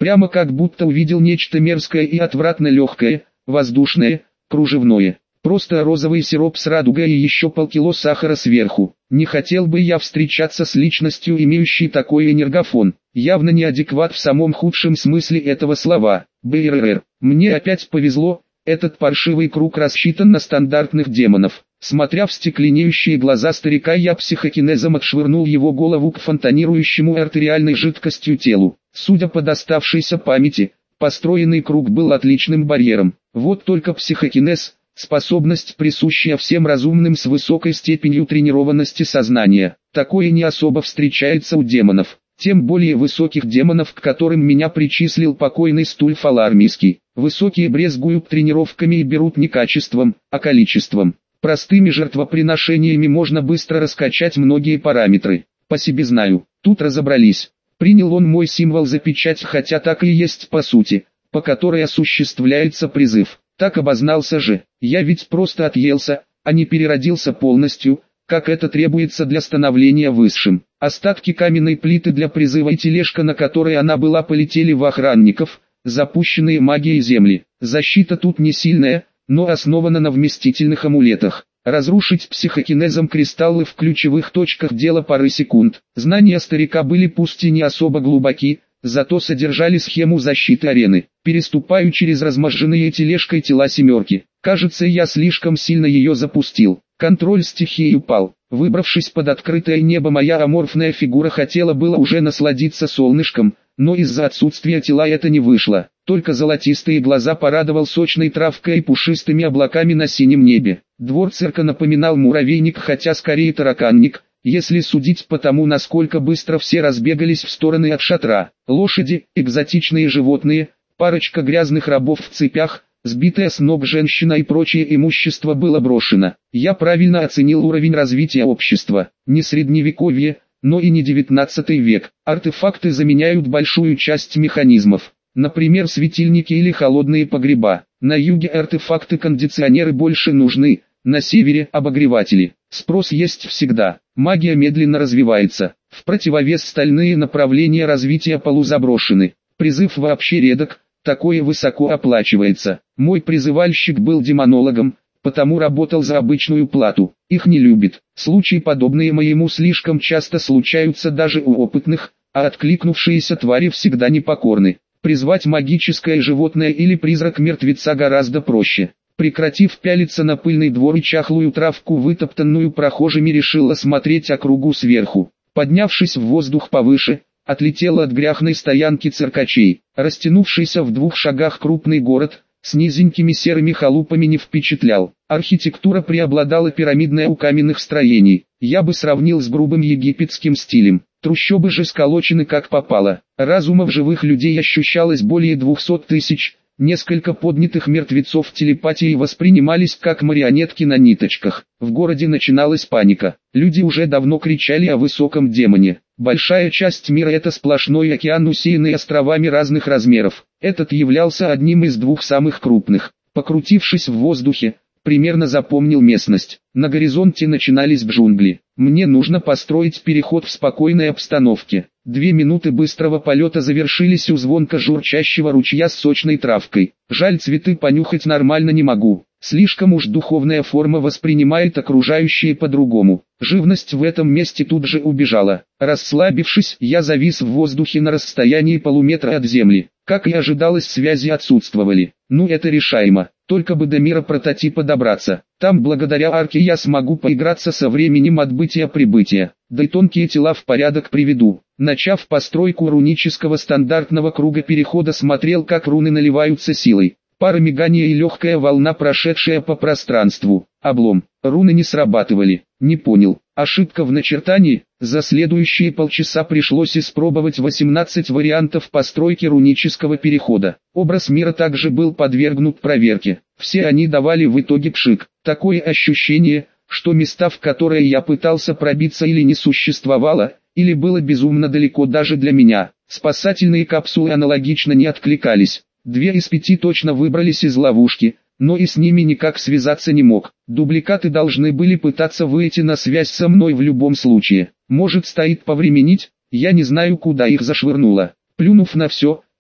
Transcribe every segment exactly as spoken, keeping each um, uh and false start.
Прямо как будто увидел нечто мерзкое и отвратно легкое, воздушное, кружевное. Просто розовый сироп с радугой и еще полкило сахара сверху. Не хотел бы я встречаться с личностью, имеющей такой энергофон. Явно неадекват в самом худшем смысле этого слова. БРР. Мне опять повезло, этот паршивый круг рассчитан на стандартных демонов. Смотря в стекленеющие глаза старика, я психокинезом отшвырнул его голову к фонтанирующему артериальной жидкостью телу. Судя по доставшейся памяти, построенный круг был отличным барьером. Вот только психокинез – способность, присущая всем разумным с высокой степенью тренированности сознания. Такое не особо встречается у демонов. Тем более высоких демонов, к которым меня причислил покойный Стульф Алармийский. Высокие брезгуют тренировками и берут не качеством, а количеством. Простыми жертвоприношениями можно быстро раскачать многие параметры. По себе знаю, тут разобрались. Принял он мой символ за печать, хотя так и есть по сути, по которой осуществляется призыв. Так обознался же, я ведь просто отъелся, а не переродился полностью, как это требуется для становления высшим. Остатки каменной плиты для призыва и тележка, на которой она была, полетели в охранников, запущенные магией земли. Защита тут не сильная, но основана на вместительных амулетах. Разрушить психокинезом кристаллы в ключевых точках дело пары секунд. Знания старика были пусть и не особо глубоки, зато содержали схему защиты арены. Переступаю через разможженные тележкой тела семерки. Кажется, я слишком сильно ее запустил. Контроль стихии упал. Выбравшись под открытое небо, моя аморфная фигура хотела было уже насладиться солнышком, но из-за отсутствия тела это не вышло. Только золотистые глаза порадовал сочной травкой и пушистыми облаками на синем небе. Двор цирка напоминал муравейник, хотя скорее тараканник, если судить по тому, насколько быстро все разбегались в стороны от шатра. Лошади, экзотичные животные, парочка грязных рабов в цепях, сбитая с ног женщина и прочее имущество было брошено. Я правильно оценил уровень развития общества. Не средневековье, но и не девятнадцатый век. Артефакты заменяют большую часть механизмов. Например, светильники или холодные погреба. На юге артефакты-кондиционеры больше нужны, на севере – обогреватели. Спрос есть всегда. Магия медленно развивается. В противовес стальные направления развития полузаброшены. Призыв вообще редок, такое высоко оплачивается. Мой призывальщик был демонологом, потому работал за обычную плату. Их не любит. Случаи, подобные моему, слишком часто случаются даже у опытных, а откликнувшиеся твари всегда непокорны. Призвать магическое животное или призрак мертвеца гораздо проще. Прекратив пялиться на пыльный двор и чахлую травку, вытоптанную прохожими, решил осмотреть округу сверху. Поднявшись в воздух повыше, отлетел от грязной стоянки циркачей. Растянувшийся в двух шагах крупный город, с низенькими серыми халупами, не впечатлял. Архитектура преобладала пирамидная у каменных строений. Я бы сравнил с грубым египетским стилем. Трущобы же сколочены как попало. Разумов живых людей ощущалось более двухсот тысяч. Несколько поднятых мертвецов телепатией воспринимались как марионетки на ниточках. В городе начиналась паника. Люди уже давно кричали о высоком демоне. Большая часть мира — это сплошной океан, усеянный островами разных размеров. Этот являлся одним из двух самых крупных. Покрутившись в воздухе, примерно запомнил местность. На горизонте начинались джунгли. Мне нужно построить переход в спокойной обстановке. Две минуты быстрого полета завершились у звонко журчащего ручья с сочной травкой. Жаль, цветы понюхать нормально не могу. Слишком уж духовная форма воспринимает окружающее по-другому. Живность в этом месте тут же убежала. Расслабившись, я завис в воздухе на расстоянии полуметра от земли. Как и ожидалось, связи отсутствовали. Ну, это решаемо. Только бы до мира прототипа добраться. Там благодаря арке я смогу поиграться со временем отбытия-прибытия. Да и тонкие тела в порядок приведу. Начав постройку рунического стандартного круга перехода, смотрел, как руны наливаются силой. Пара мигания и легкая волна, прошедшая по пространству. Облом. Руны не срабатывали. Не понял. Ошибка в начертании. За следующие полчаса пришлось испробовать восемнадцать вариантов постройки рунического перехода. Образ мира также был подвергнут проверке. Все они давали в итоге пшик. Такое ощущение, что места, в которые я пытался пробиться, или не существовало, или было безумно далеко даже для меня. Спасательные капсулы аналогично не откликались. Две из пяти точно выбрались из ловушки, но и с ними никак связаться не мог. Дубликаты должны были пытаться выйти на связь со мной в любом случае. Может, стоит повременить? Я не знаю, куда их зашвырнуло. Плюнув на все,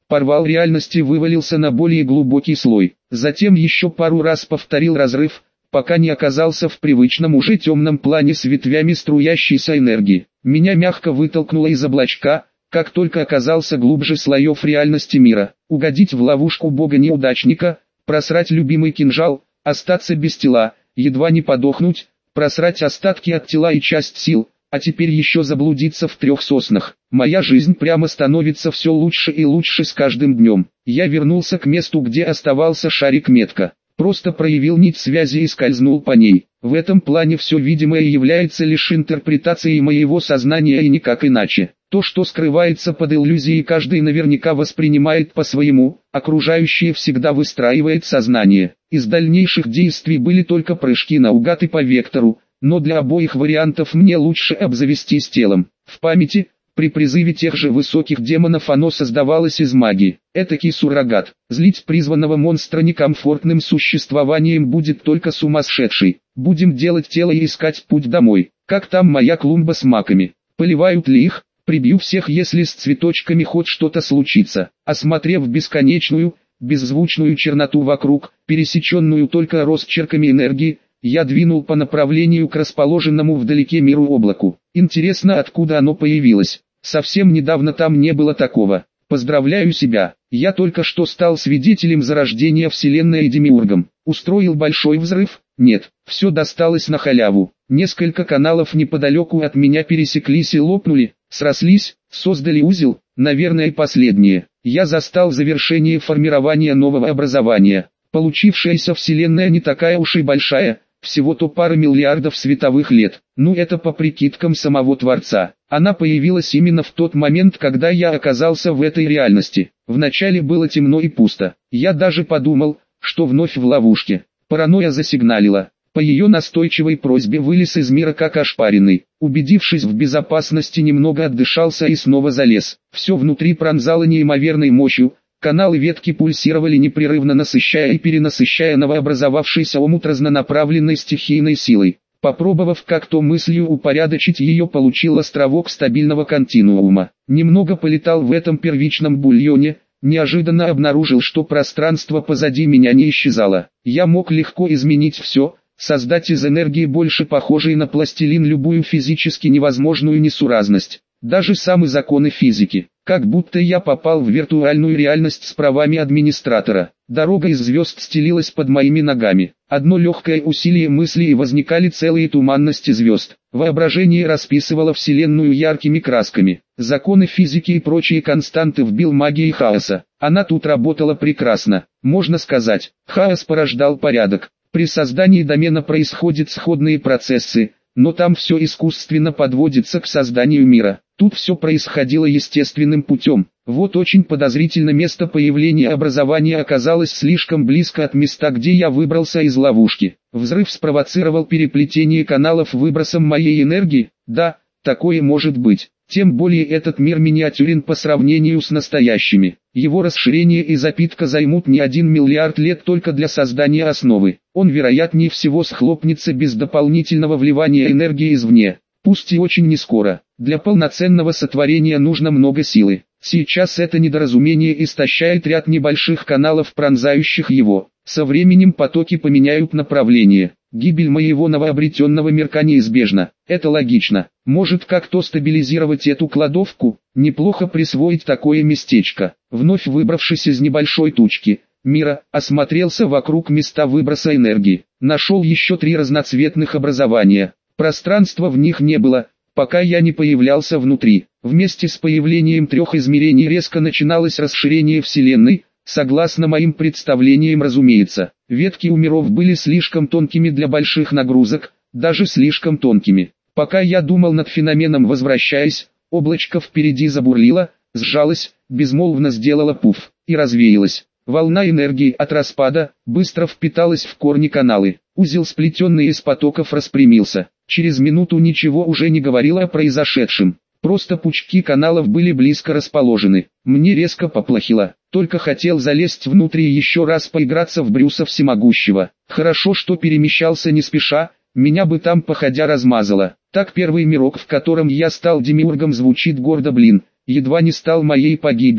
Порвал реальности вывалился на более глубокий слой. Затем еще пару раз повторил разрыв, пока не оказался в привычном уже темном плане с ветвями струящейся энергии. Меня мягко вытолкнуло из облачка, как только оказался глубже слоев реальности мира. Угодить в ловушку бога-неудачника, просрать любимый кинжал, остаться без тела, едва не подохнуть, просрать остатки от тела и часть сил, а теперь еще заблудиться в трех соснах. Моя жизнь прямо становится все лучше и лучше с каждым днем. Я вернулся к месту, где оставался шарик метка. Просто проявил нить связи и скользнул по ней. В этом плане все видимое является лишь интерпретацией моего сознания и никак иначе. То, что скрывается под иллюзией, каждый наверняка воспринимает по-своему, окружающее всегда выстраивает сознание. Из дальнейших действий были только прыжки наугад и по вектору, но для обоих вариантов мне лучше обзавестись телом. В памяти, при призыве тех же высоких демонов оно создавалось из магии. Этакий суррогат. Злить призванного монстра некомфортным существованием будет только сумасшедший. Будем делать тело и искать путь домой. Как там моя клумба с маками? Поливают ли их? Прибью всех, если с цветочками хоть что-то случится. Осмотрев бесконечную, беззвучную черноту вокруг, пересеченную только росчерками энергии, я двинул по направлению к расположенному вдалеке миру облаку. Интересно, откуда оно появилось. Совсем недавно там не было такого. Поздравляю себя, я только что стал свидетелем зарождения Вселенной и Демиургом. Устроил большой взрыв? Нет, все досталось на халяву. Несколько каналов неподалеку от меня пересеклись и лопнули, срослись, создали узел, наверное последнее. Я застал завершение формирования нового образования. Получившаяся Вселенная не такая уж и большая, всего-то пара миллиардов световых лет. Ну это по прикидкам самого Творца. Она появилась именно в тот момент, когда я оказался в этой реальности. Вначале было темно и пусто. Я даже подумал, что вновь в ловушке. Паранойя засигналила. По ее настойчивой просьбе вылез из мира как ошпаренный. Убедившись в безопасности, немного отдышался и снова залез. Все внутри пронзало неимоверной мощью. Каналы ветки пульсировали непрерывно, насыщая и перенасыщая новообразовавшийся омут разнонаправленной стихийной силой. Попробовав как-то мыслью упорядочить ее, получил островок стабильного континуума. Немного полетал в этом первичном бульоне, неожиданно обнаружил, что пространство позади меня не исчезало. Я мог легко изменить все, создать из энергии больше похожей на пластилин любую физически невозможную несуразность. Даже самые законы физики. Как будто я попал в виртуальную реальность с правами администратора. Дорога из звезд стелилась под моими ногами. Одно легкое усилие мысли и возникали целые туманности звезд. Воображение расписывало Вселенную яркими красками. Законы физики и прочие константы вбил магией хаоса. Она тут работала прекрасно. Можно сказать, хаос порождал порядок. При создании домена происходят сходные процессы, но там все искусственно подводится к созданию мира. Тут все происходило естественным путем. Вот очень подозрительно место появления образования оказалось слишком близко от места, где я выбрался из ловушки. Взрыв спровоцировал переплетение каналов выбросом моей энергии? Да, такое может быть. Тем более этот мир миниатюрен по сравнению с настоящими. Его расширение и запитка займут не один миллиард лет только для создания основы. Он вероятнее всего схлопнется без дополнительного вливания энергии извне. Пусть и очень нескоро. Для полноценного сотворения нужно много силы. Сейчас это недоразумение истощает ряд небольших каналов, пронзающих его. Со временем потоки поменяют направление. Гибель моего новообретенного мирка неизбежна. Это логично. Может как-то стабилизировать эту кладовку? Неплохо присвоить такое местечко. Вновь выбравшись из небольшой тучки мира, осмотрелся вокруг места выброса энергии. Нашел еще три разноцветных образования. Пространства в них не было, пока я не появлялся внутри. Вместе с появлением трех измерений резко начиналось расширение Вселенной, согласно моим представлениям, разумеется. Ветки у миров были слишком тонкими для больших нагрузок, даже слишком тонкими. Пока я думал над феноменом, возвращаясь, облачко впереди забурлило, сжалось, безмолвно сделало пуф и развеялось. Волна энергии от распада быстро впиталась в корни каналы. Узел, сплетенный из потоков, распрямился. Через минуту ничего уже не говорило о произошедшем. Просто пучки каналов были близко расположены. Мне резко поплохело. Только хотел залезть внутрь и еще раз поиграться в Брюса Всемогущего. Хорошо, что перемещался не спеша, меня бы там походя размазало. Так первый мирок, в котором я стал демиургом, звучит гордо, блин. Едва не стал моей погибелью.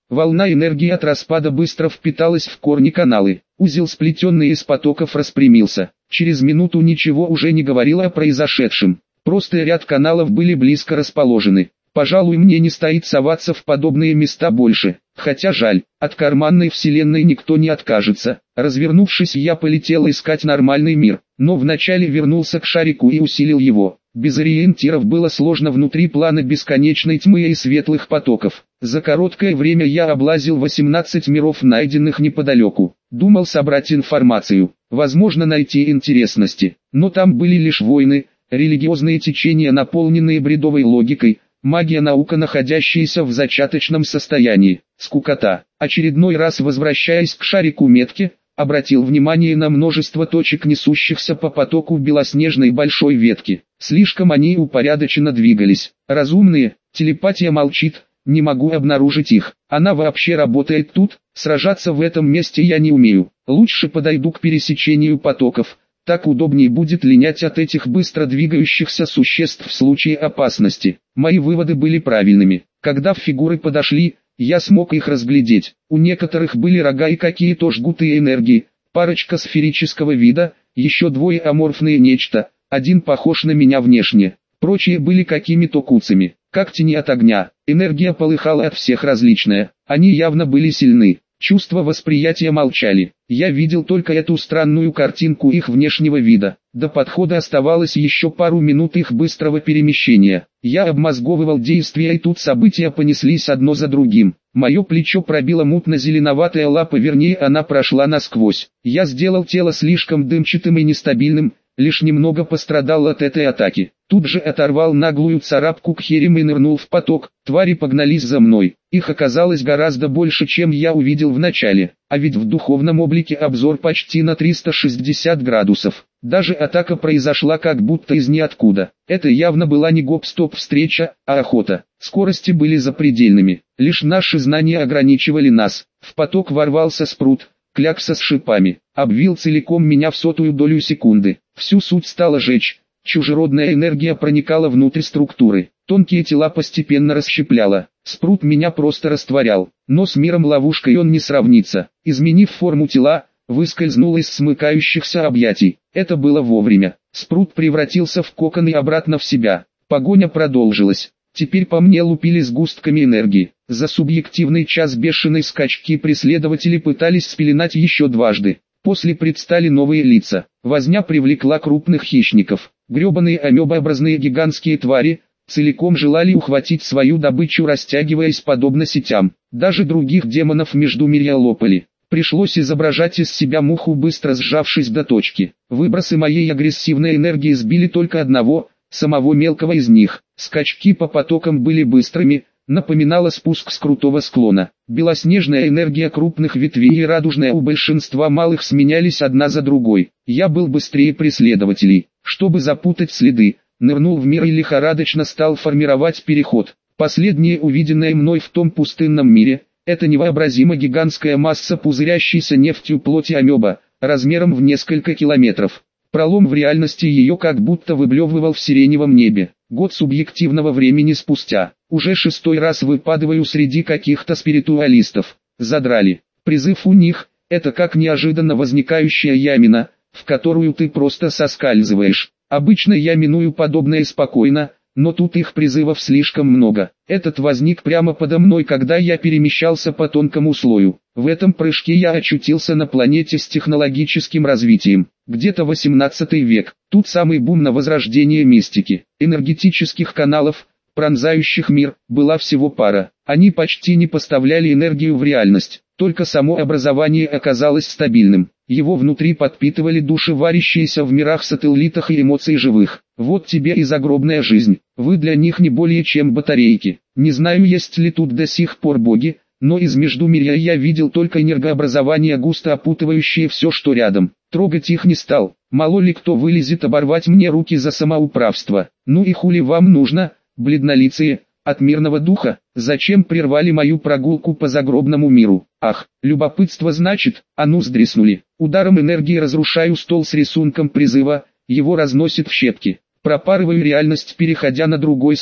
Волна энергии от распада быстро впиталась в корни каналы. Узел, сплетенный из потоков, распрямился. Через минуту ничего уже не говорило о произошедшем. Просто ряд каналов были близко расположены. Пожалуй, мне не стоит соваться в подобные места больше. Хотя жаль, от карманной вселенной никто не откажется. Развернувшись, я полетел искать нормальный мир, но вначале вернулся к шарику и усилил его. Без ориентиров было сложно внутри плана бесконечной тьмы и светлых потоков. За короткое время я облазил восемнадцать миров, найденных неподалеку. Думал собрать информацию, возможно найти интересности, но там были лишь войны, религиозные течения, наполненные бредовой логикой, магия, наука, находящаяся в зачаточном состоянии, скукота. Очередной раз, возвращаясь к шарику метки, обратил внимание на множество точек, несущихся по потоку белоснежной большой ветки. Слишком они упорядоченно двигались. Разумные, телепатия молчит, не могу обнаружить их. Она вообще работает тут? Сражаться в этом месте я не умею. Лучше подойду к пересечению потоков. Так удобнее будет линять от этих быстро двигающихся существ в случае опасности. Мои выводы были правильными. Когда фигуры подошли, я смог их разглядеть. У некоторых были рога и какие-то жгуты энергии, парочка сферического вида, еще двое аморфные нечто, один похож на меня внешне, прочие были какими-то куцами, как тени от огня. Энергия полыхала от всех различная, они явно были сильны. Чувства восприятия молчали. Я видел только эту странную картинку их внешнего вида. До подхода оставалось еще пару минут их быстрого перемещения. Я обмозговывал действия, и тут события понеслись одно за другим. Мое плечо пробила мутно-зеленоватая лапа, вернее она прошла насквозь. Я сделал тело слишком дымчатым и нестабильным, лишь немного пострадал от этой атаки. Тут же оторвал наглую царапку к херем и нырнул в поток. Твари погнались за мной. Их оказалось гораздо больше, чем я увидел в начале. А ведь в духовном облике обзор почти на триста шестьдесят градусов. Даже атака произошла как будто из ниоткуда. Это явно была не гоп-стоп встреча, а охота. Скорости были запредельными. Лишь наши знания ограничивали нас. В поток ворвался спрут, клякса с шипами. Обвил целиком меня в сотую долю секунды. Всю суть стала жечь. Чужеродная энергия проникала внутрь структуры. Тонкие тела постепенно расщепляла. Спрут меня просто растворял. Но с миром-ловушкой он не сравнится. Изменив форму тела, выскользнул из смыкающихся объятий. Это было вовремя. Спрут превратился в кокон и обратно в себя. Погоня продолжилась. Теперь по мне лупили сгустками энергии. За субъективный час бешеной скачки преследователи пытались спеленать еще дважды. После предстали новые лица. Возня привлекла крупных хищников. Гребаные амебообразные гигантские твари целиком желали ухватить свою добычу, растягиваясь подобно сетям. Даже других демонов междумирья лопали. Пришлось изображать из себя муху, быстро сжавшись до точки. Выбросы моей агрессивной энергии сбили только одного, самого мелкого из них. Скачки по потокам были быстрыми, напоминало спуск с крутого склона. Белоснежная энергия крупных ветвей и радужная у большинства малых сменялись одна за другой. Я был быстрее преследователей. Чтобы запутать следы, нырнул в мир и лихорадочно стал формировать переход. Последнее увиденное мной в том пустынном мире — это невообразимо гигантская масса пузырящейся нефтью плоти амеба, размером в несколько километров. Пролом в реальности ее как будто выблевывал в сиреневом небе. Год субъективного времени спустя. Уже шестой раз выпадываю среди каких-то спиритуалистов. Задрали. Призыв у них — это как неожиданно возникающая ямина, в которую ты просто соскальзываешь. Обычно я миную подобное спокойно, но тут их призывов слишком много. Этот возник прямо подо мной, когда я перемещался по тонкому слою. В этом прыжке я очутился на планете с технологическим развитием. Где-то восемнадцатый век. Тут самый бум на возрождение мистики. Энергетических каналов, пронзающих мир, была всего пара. Они почти не поставляли энергию в реальность. Только само образование оказалось стабильным. Его внутри подпитывали души, варящиеся в мирах-сателлитах, и эмоции живых. Вот тебе и загробная жизнь. Вы для них не более чем батарейки. Не знаю, есть ли тут до сих пор боги, но из междумирья я видел только энергообразование, густо опутывающее все, что рядом. Трогать их не стал. Мало ли кто вылезет оборвать мне руки за самоуправство. Ну и хули вам нужно, бледнолицые? От мирного духа? Зачем прервали мою прогулку по загробному миру? Ах, любопытство значит, а ну сдреснули. Ударом энергии разрушаю стол с рисунком призыва, его разносит в щепки. Пропарываю реальность, переходя на другой слой.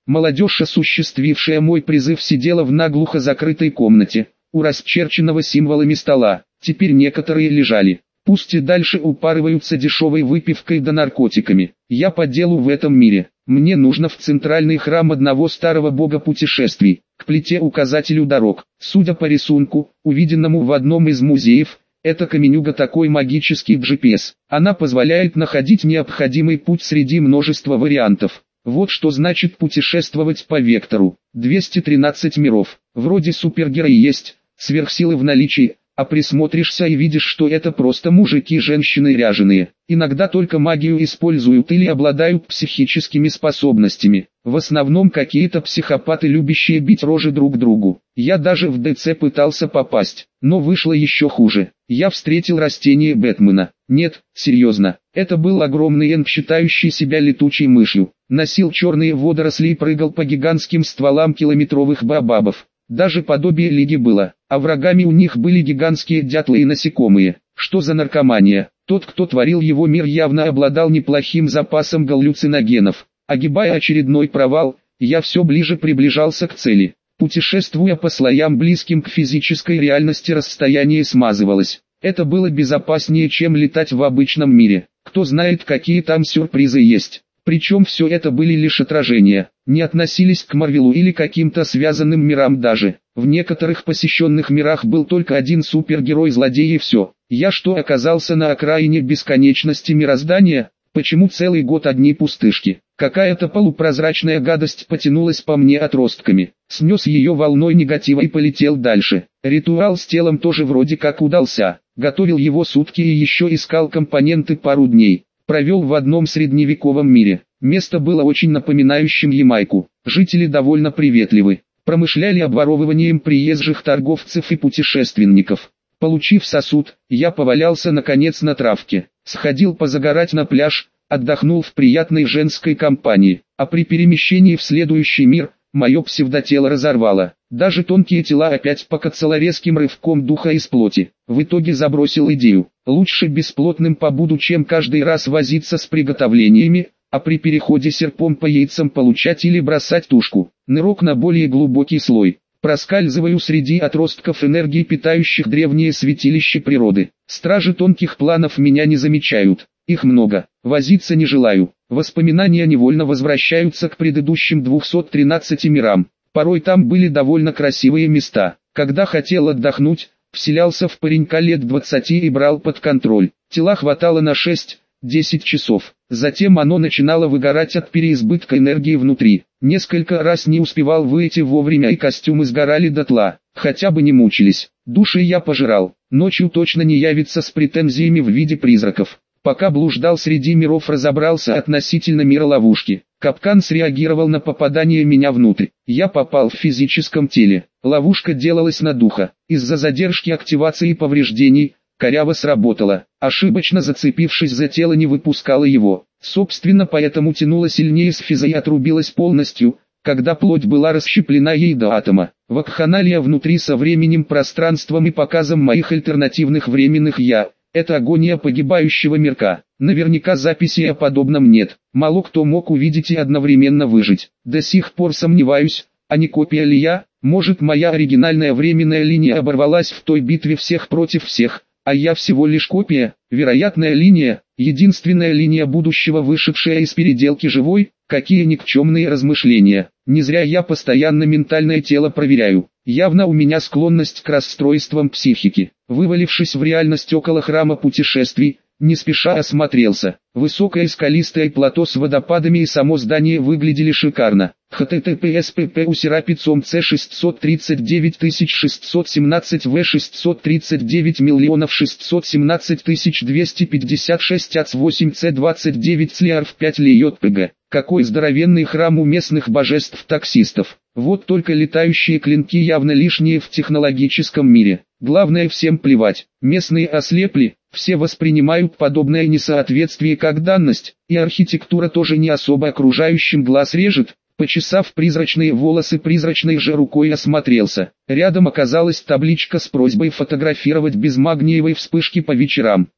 Молодежь, осуществившая мой призыв, сидела в наглухо закрытой комнате, у расчерченного символами стола. Теперь некоторые лежали. Пусть и дальше упарываются дешевой выпивкой да наркотиками. Я по делу в этом мире. Мне нужно в центральный храм одного старого бога путешествий, к плите-указателю дорог. Судя по рисунку, увиденному в одном из музеев, эта каменюга такой магический джи пи эс. Она позволяет находить необходимый путь среди множества вариантов. Вот что значит путешествовать по вектору. двести тринадцать миров. Вроде супергерои есть, сверхсилы в наличии, а присмотришься и видишь, что это просто мужики-женщины ряженые. Иногда только магию используют или обладают психическими способностями. В основном какие-то психопаты, любящие бить рожи друг другу. Я даже в ДЦ пытался попасть, но вышло еще хуже. Я встретил растение Бэтмена. Нет, серьезно, это был огромный энг, считающий себя летучей мышью. Носил черные водоросли и прыгал по гигантским стволам километровых баобабов. Даже подобие лиги было, а врагами у них были гигантские дятлы и насекомые. Что за наркомания? Тот, кто творил его мир, явно обладал неплохим запасом галлюциногенов. Огибая очередной провал, я все ближе приближался к цели. Путешествуя по слоям, близким к физической реальности, расстояние смазывалось. Это было безопаснее, чем летать в обычном мире. Кто знает, какие там сюрпризы есть. Причем все это были лишь отражения, не относились к Марвелу или каким-то связанным мирам даже. В некоторых посещенных мирах был только один супергерой-злодей и все. Я что, оказался на окраине бесконечности мироздания? Почему целый год одни пустышки? Какая-то полупрозрачная гадость потянулась по мне отростками. Снес ее волной негатива и полетел дальше. Ритуал с телом тоже вроде как удался. Готовил его сутки и еще искал компоненты пару дней. Провел в одном средневековом мире. Место было очень напоминающим Ямайку. Жители довольно приветливы. Промышляли обворовыванием приезжих торговцев и путешественников. Получив сосуд, я повалялся наконец на травке. Сходил позагорать на пляж, отдохнул в приятной женской компании. А при перемещении в следующий мир, мое псевдотело разорвало. Даже тонкие тела опять покоцало резким рывком духа из плоти. В итоге забросил идею. Лучше бесплотным побуду, чем каждый раз возиться с приготовлениями, а при переходе серпом по яйцам получать или бросать тушку. Нырок на более глубокий слой. Проскальзываю среди отростков энергии, питающих древние святилища природы. Стражи тонких планов меня не замечают. Их много. Возиться не желаю. Воспоминания невольно возвращаются к предыдущим двухсот тринадцати мирам. Порой там были довольно красивые места. Когда хотел отдохнуть, вселялся в паренька лет двадцати и брал под контроль. Тела хватало на шесть-десять часов. Затем оно начинало выгорать от переизбытка энергии внутри. Несколько раз не успевал выйти вовремя, и костюмы сгорали дотла. Хотя бы не мучились. Души я пожирал. Ночью точно не явится с претензиями в виде призраков. Пока блуждал среди миров, разобрался относительно мира ловушки. Капкан среагировал на попадание меня внутрь. Я попал в физическом теле. Ловушка делалась на духа. Из-за задержки активации и повреждений, коряво сработала. Ошибочно зацепившись за тело, не выпускала его. Собственно, поэтому тянула сильнее с физа и отрубилась полностью, когда плоть была расщеплена ей до атома. Вакханалия внутри со временем, пространством и показом моих альтернативных временных «я». Это агония погибающего мирка. Наверняка записей о подобном нет. Мало кто мог увидеть и одновременно выжить. До сих пор сомневаюсь, а не копия ли я? Может, моя оригинальная временная линия оборвалась в той битве всех против всех, а я всего лишь копия? Вероятная линия, единственная линия будущего, вышедшая из переделки живой? Какие никчемные размышления. Не зря я постоянно ментальное тело проверяю. Явно у меня склонность к расстройствам психики. Вывалившись в реальность около храма путешествий, не спеша осмотрелся. Высокое скалистое плато с водопадами и само здание выглядели шикарно. https pp usera c шестьсот тридцать девять тысяч шестьсот семнадцать в шестьсот тридцать девять миллионов шестьсот семнадцать тысяч двести пятьдесят шесть ац восемь c двадцать девять слиарв пять льётпг. Какой здоровенный храм у местных божеств-таксистов. Вот только летающие клинки явно лишние в технологическом мире. Главное, всем плевать. Местные ослепли, все воспринимают подобное несоответствие как данность, и архитектура тоже не особо окружающим глаз режет. Почесав призрачные волосы, призрачной же рукой осмотрелся. Рядом оказалась табличка с просьбой фотографировать без магниевой вспышки по вечерам.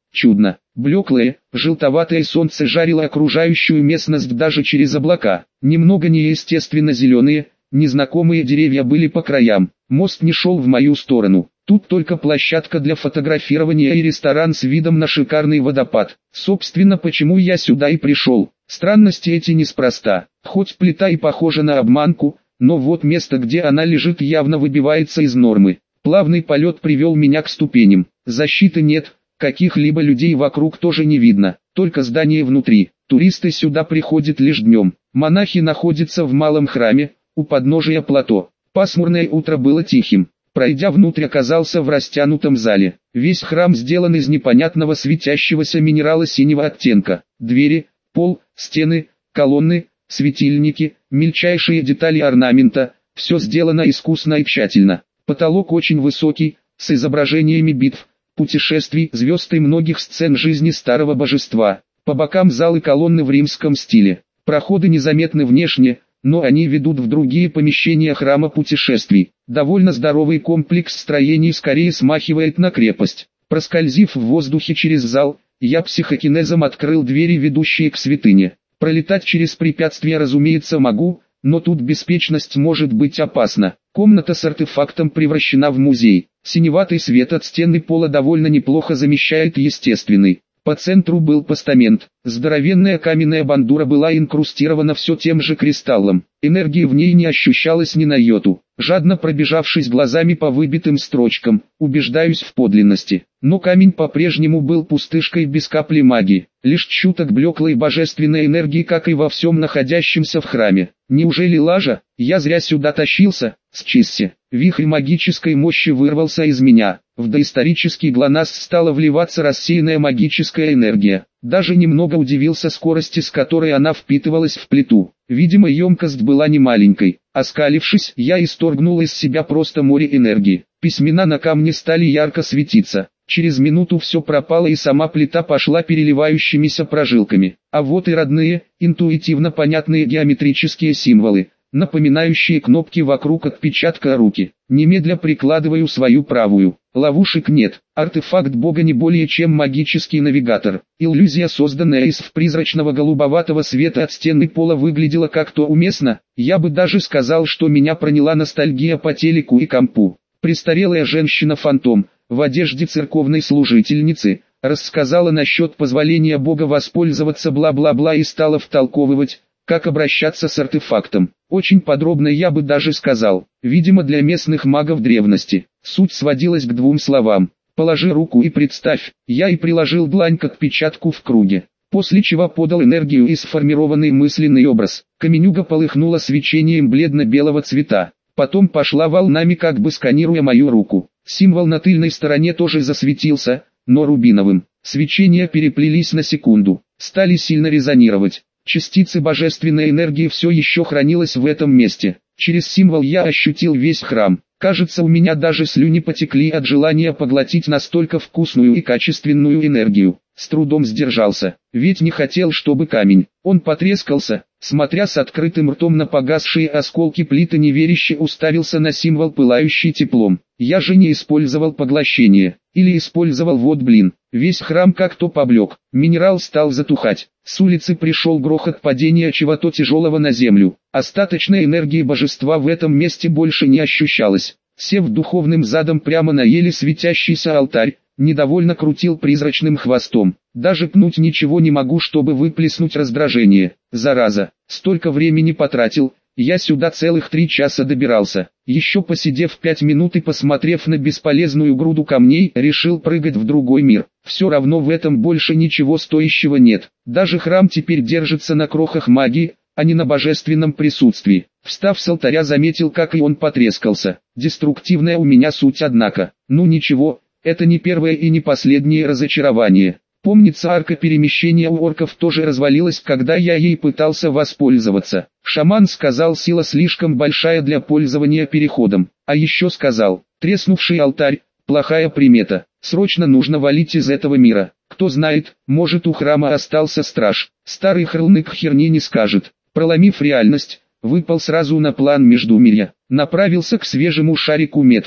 Чудно. Блеклое, желтоватое солнце жарило окружающую местность даже через облака. Немного неестественно зеленые, незнакомые деревья были по краям. Мост не шел в мою сторону. Тут только площадка для фотографирования и ресторан с видом на шикарный водопад. Собственно, почему я сюда и пришел. Странности эти неспроста. Хоть плита и похожа на обманку, но вот место, где она лежит, явно выбивается из нормы. Плавный полет привел меня к ступеням. Защиты нет, каких-либо людей вокруг тоже не видно, только здание внутри. Туристы сюда приходят лишь днем. Монахи находятся в малом храме, у подножия плато. Пасмурное утро было тихим. Пройдя внутрь, оказался в растянутом зале. Весь храм сделан из непонятного светящегося минерала синего оттенка. Двери, пол, стены, колонны, светильники, мельчайшие детали орнамента, все сделано искусно и тщательно. Потолок очень высокий, с изображениями битв, путешествий, звезд и многих сцен жизни старого божества. По бокам залы колонны в римском стиле. Проходы незаметны внешне, но они ведут в другие помещения храма путешествий. Довольно здоровый комплекс строений скорее смахивает на крепость. Проскользив в воздухе через зал, я психокинезом открыл двери, ведущие к святыне. Пролетать через препятствия, разумеется, могу, но тут беспечность может быть опасна. Комната с артефактом превращена в музей. Синеватый свет от стены пола довольно неплохо замещает естественный. По центру был постамент. Здоровенная каменная бандура была инкрустирована все тем же кристаллом. Энергии в ней не ощущалось ни на йоту. Жадно пробежавшись глазами по выбитым строчкам, убеждаюсь в подлинности. Но камень по-прежнему был пустышкой без капли магии. Лишь чуток блеклой божественной энергии, как и во всем находящемся в храме. Неужели лажа? Я зря сюда тащился. Счисти. Вихрь магической мощи вырвался из меня. В доисторический глонасс стала вливаться рассеянная магическая энергия. Даже немного удивился скорости, с которой она впитывалась в плиту. Видимо, емкость была не маленькой. Оскалившись, я исторгнул из себя просто море энергии. Письмена на камне стали ярко светиться. Через минуту все пропало и сама плита пошла переливающимися прожилками. А вот и родные, интуитивно понятные геометрические символы, напоминающие кнопки вокруг отпечатка руки. Немедля прикладываю свою правую. Ловушек нет. Артефакт бога не более чем магический навигатор. Иллюзия, созданная из призрачного голубоватого света от стены пола, выглядела как-то уместно. Я бы даже сказал, что меня проняла ностальгия по телеку и компу. Престарелая женщина-фантом, в одежде церковной служительницы, рассказала насчет позволения бога воспользоваться бла-бла-бла и стала втолковывать, как обращаться с артефактом. Очень подробно, я бы даже сказал. Видимо, для местных магов древности. Суть сводилась к двум словам. Положи руку и представь. Я и приложил длань к отпечатку в круге. После чего подал энергию и сформированный мысленный образ. Каменюга полыхнула свечением бледно-белого цвета. Потом пошла волнами, как бы сканируя мою руку. Символ на тыльной стороне тоже засветился, но рубиновым. Свечения переплелись на секунду. Стали сильно резонировать. Частицы божественной энергии все еще хранилась в этом месте. Через символ я ощутил весь храм. Кажется, у меня даже слюни потекли от желания поглотить настолько вкусную и качественную энергию. С трудом сдержался, ведь не хотел, чтобы камень. Он потрескался, смотря с открытым ртом на погасшие осколки плиты, неверяще уставился на символ, пылающий теплом. Я же не использовал поглощение. Или использовал, вот блин. Весь храм как-то поблек. Минерал стал затухать. С улицы пришел грохот падения чего-то тяжелого на землю. Остаточной энергии божества в этом месте больше не ощущалось. Сев духовным задом прямо на еле светящийся алтарь, недовольно крутил призрачным хвостом. Даже пнуть ничего не могу, чтобы выплеснуть раздражение. Зараза, столько времени потратил. Я сюда целых три часа добирался. Еще посидев пять минут и посмотрев на бесполезную груду камней, решил прыгать в другой мир. Все равно в этом больше ничего стоящего нет. Даже храм теперь держится на крохах магии, а не на божественном присутствии. Встав с алтаря, заметил, как и он потрескался. Деструктивная у меня суть, однако. Ну ничего, это не первое и не последнее разочарование. Помнится, арка перемещения у орков тоже развалилась, когда я ей пытался воспользоваться. Шаман сказал, сила слишком большая для пользования переходом. А еще сказал, треснувший алтарь – плохая примета. Срочно нужно валить из этого мира. Кто знает, может, у храма остался страж. Старый хрылнык херни не скажет. Проломив реальность, выпал сразу на план Междумирья. Направился к свежему шарику метки.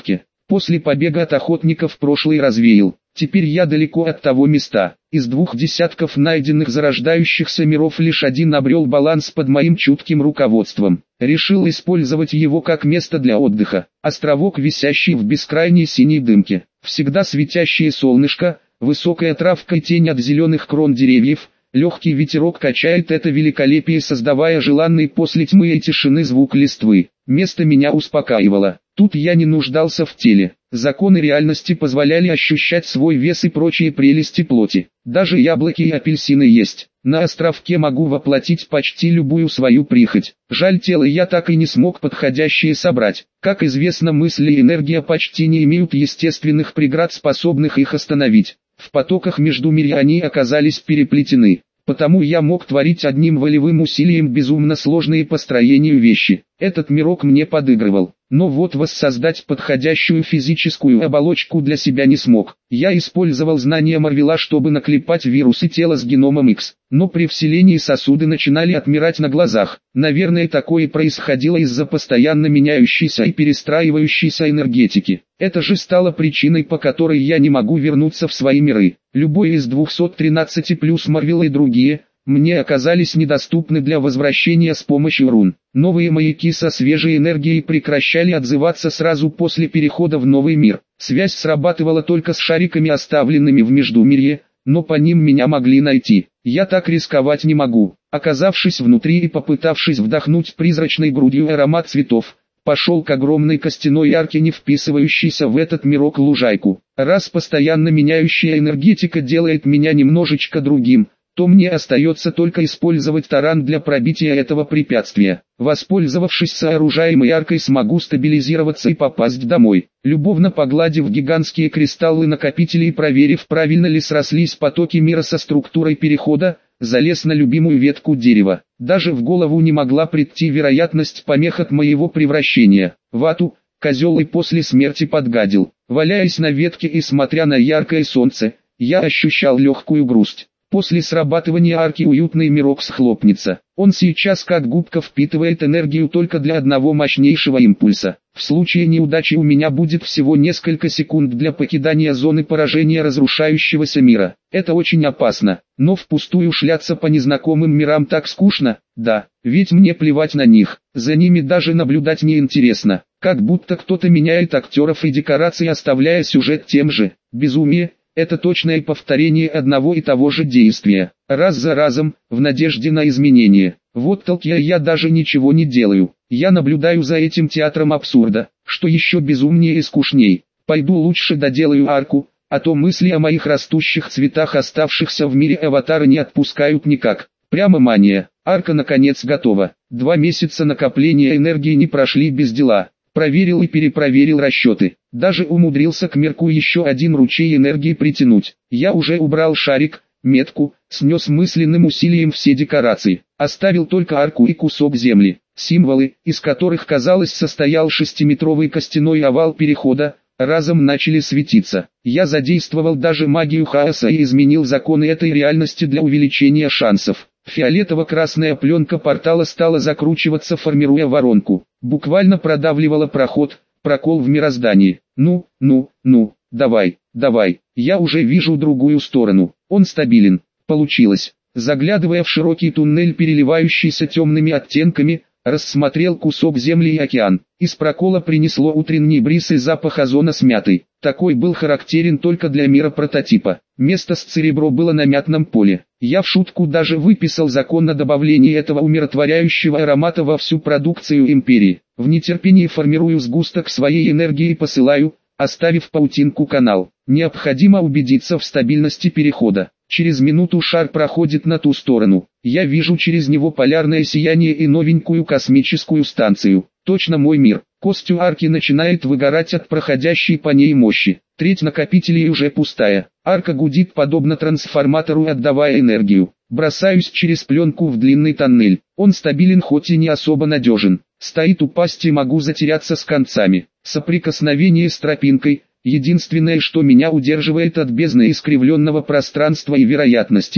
После побега от охотников прошлый развеял. Теперь я далеко от того места. Из двух десятков найденных зарождающихся миров лишь один обрел баланс под моим чутким руководством. Решил использовать его как место для отдыха. Островок, висящий в бескрайней синей дымке. Всегда светящее солнышко, высокая травка и тень от зеленых крон деревьев. Легкий ветерок качает это великолепие, создавая желанный после тьмы и тишины звук листвы. Место меня успокаивало. Тут я не нуждался в теле. Законы реальности позволяли ощущать свой вес и прочие прелести плоти. Даже яблоки и апельсины есть. На островке могу воплотить почти любую свою прихоть. Жаль, тело я так и не смог подходящее собрать. Как известно, мысли и энергия почти не имеют естественных преград, способных их остановить. В потоках между мирами они оказались переплетены. Потому я мог творить одним волевым усилием безумно сложные по строению вещи. Этот мирок мне подыгрывал. Но вот воссоздать подходящую физическую оболочку для себя не смог. Я использовал знания Марвела, чтобы наклепать вирусы тела с геномом X. Но при вселении сосуды начинали отмирать на глазах. Наверное, такое происходило из-за постоянно меняющейся и перестраивающейся энергетики. Это же стало причиной, по которой я не могу вернуться в свои миры. Любой из двухсот тринадцати плюс Марвел и другие мне оказались недоступны для возвращения с помощью рун. Новые маяки со свежей энергией прекращали отзываться сразу после перехода в новый мир. Связь срабатывала только с шариками, оставленными в Междумирье, но по ним меня могли найти. Я так рисковать не могу. Оказавшись внутри и попытавшись вдохнуть призрачной грудью аромат цветов, пошел к огромной костяной арке, не вписывающейся в этот мирок лужайку. Раз постоянно меняющая энергетика делает меня немножечко другим, то мне остается только использовать таран для пробития этого препятствия. Воспользовавшись сооружаемой аркой, смогу стабилизироваться и попасть домой. Любовно погладив гигантские кристаллы-накопители и проверив, правильно ли срослись потоки мира со структурой перехода, залез на любимую ветку дерева. Даже в голову не могла прийти вероятность помех от моего превращения. Вату, козел и после смерти подгадил. Валяясь на ветке и смотря на яркое солнце, я ощущал легкую грусть. После срабатывания арки уютный мирок схлопнется. Он сейчас как губка впитывает энергию только для одного мощнейшего импульса. В случае неудачи у меня будет всего несколько секунд для покидания зоны поражения разрушающегося мира. Это очень опасно, но впустую шляться по незнакомым мирам так скучно, да, ведь мне плевать на них, за ними даже наблюдать не интересно. Как будто кто-то меняет актеров и декорации, оставляя сюжет тем же. Безумие. Это точное повторение одного и того же действия, раз за разом, в надежде на изменения. Вот толки я даже ничего не делаю. Я наблюдаю за этим театром абсурда, что еще безумнее и скучней. Пойду лучше доделаю арку, а то мысли о моих растущих цветах, оставшихся в мире аватара, не отпускают никак. Прямо мания. Арка наконец готова. Два месяца накопления энергии не прошли без дела. Проверил и перепроверил расчеты. Даже умудрился к мирку еще один ручей энергии притянуть. Я уже убрал шарик, метку, снес мысленным усилием все декорации. Оставил только арку и кусок земли. Символы, из которых, казалось, состоял шестиметровый костяной овал перехода, разом начали светиться. Я задействовал даже магию хаоса и изменил законы этой реальности для увеличения шансов. Фиолетово-красная пленка портала стала закручиваться, формируя воронку. Буквально продавливала проход, прокол в мироздании. Ну, ну, ну, давай, давай. Я уже вижу другую сторону. Он стабилен. Получилось. Заглядывая в широкий туннель, переливающийся темными оттенками, рассмотрел кусок земли и океан. Из прокола принесло утренний бриз и запах озона с мятой. Такой был характерен только для мира прототипа. Место с Церебро было на мятном поле. Я в шутку даже выписал закон на добавление этого умиротворяющего аромата во всю продукцию империи. В нетерпении формирую сгусток своей энергии и посылаю, оставив паутинку канал. Необходимо убедиться в стабильности перехода. Через минуту шар проходит на ту сторону. Я вижу через него полярное сияние и новенькую космическую станцию. Точно мой мир. Кость арки начинает выгорать от проходящей по ней мощи. Треть накопителей уже пустая. Арка гудит подобно трансформатору, отдавая энергию. Бросаюсь через пленку в длинный тоннель. Он стабилен, хоть и не особо надежен. Стоит упасть и могу затеряться с концами. Соприкосновение с тропинкой — единственное, что меня удерживает от бездны искривленного пространства и вероятностей.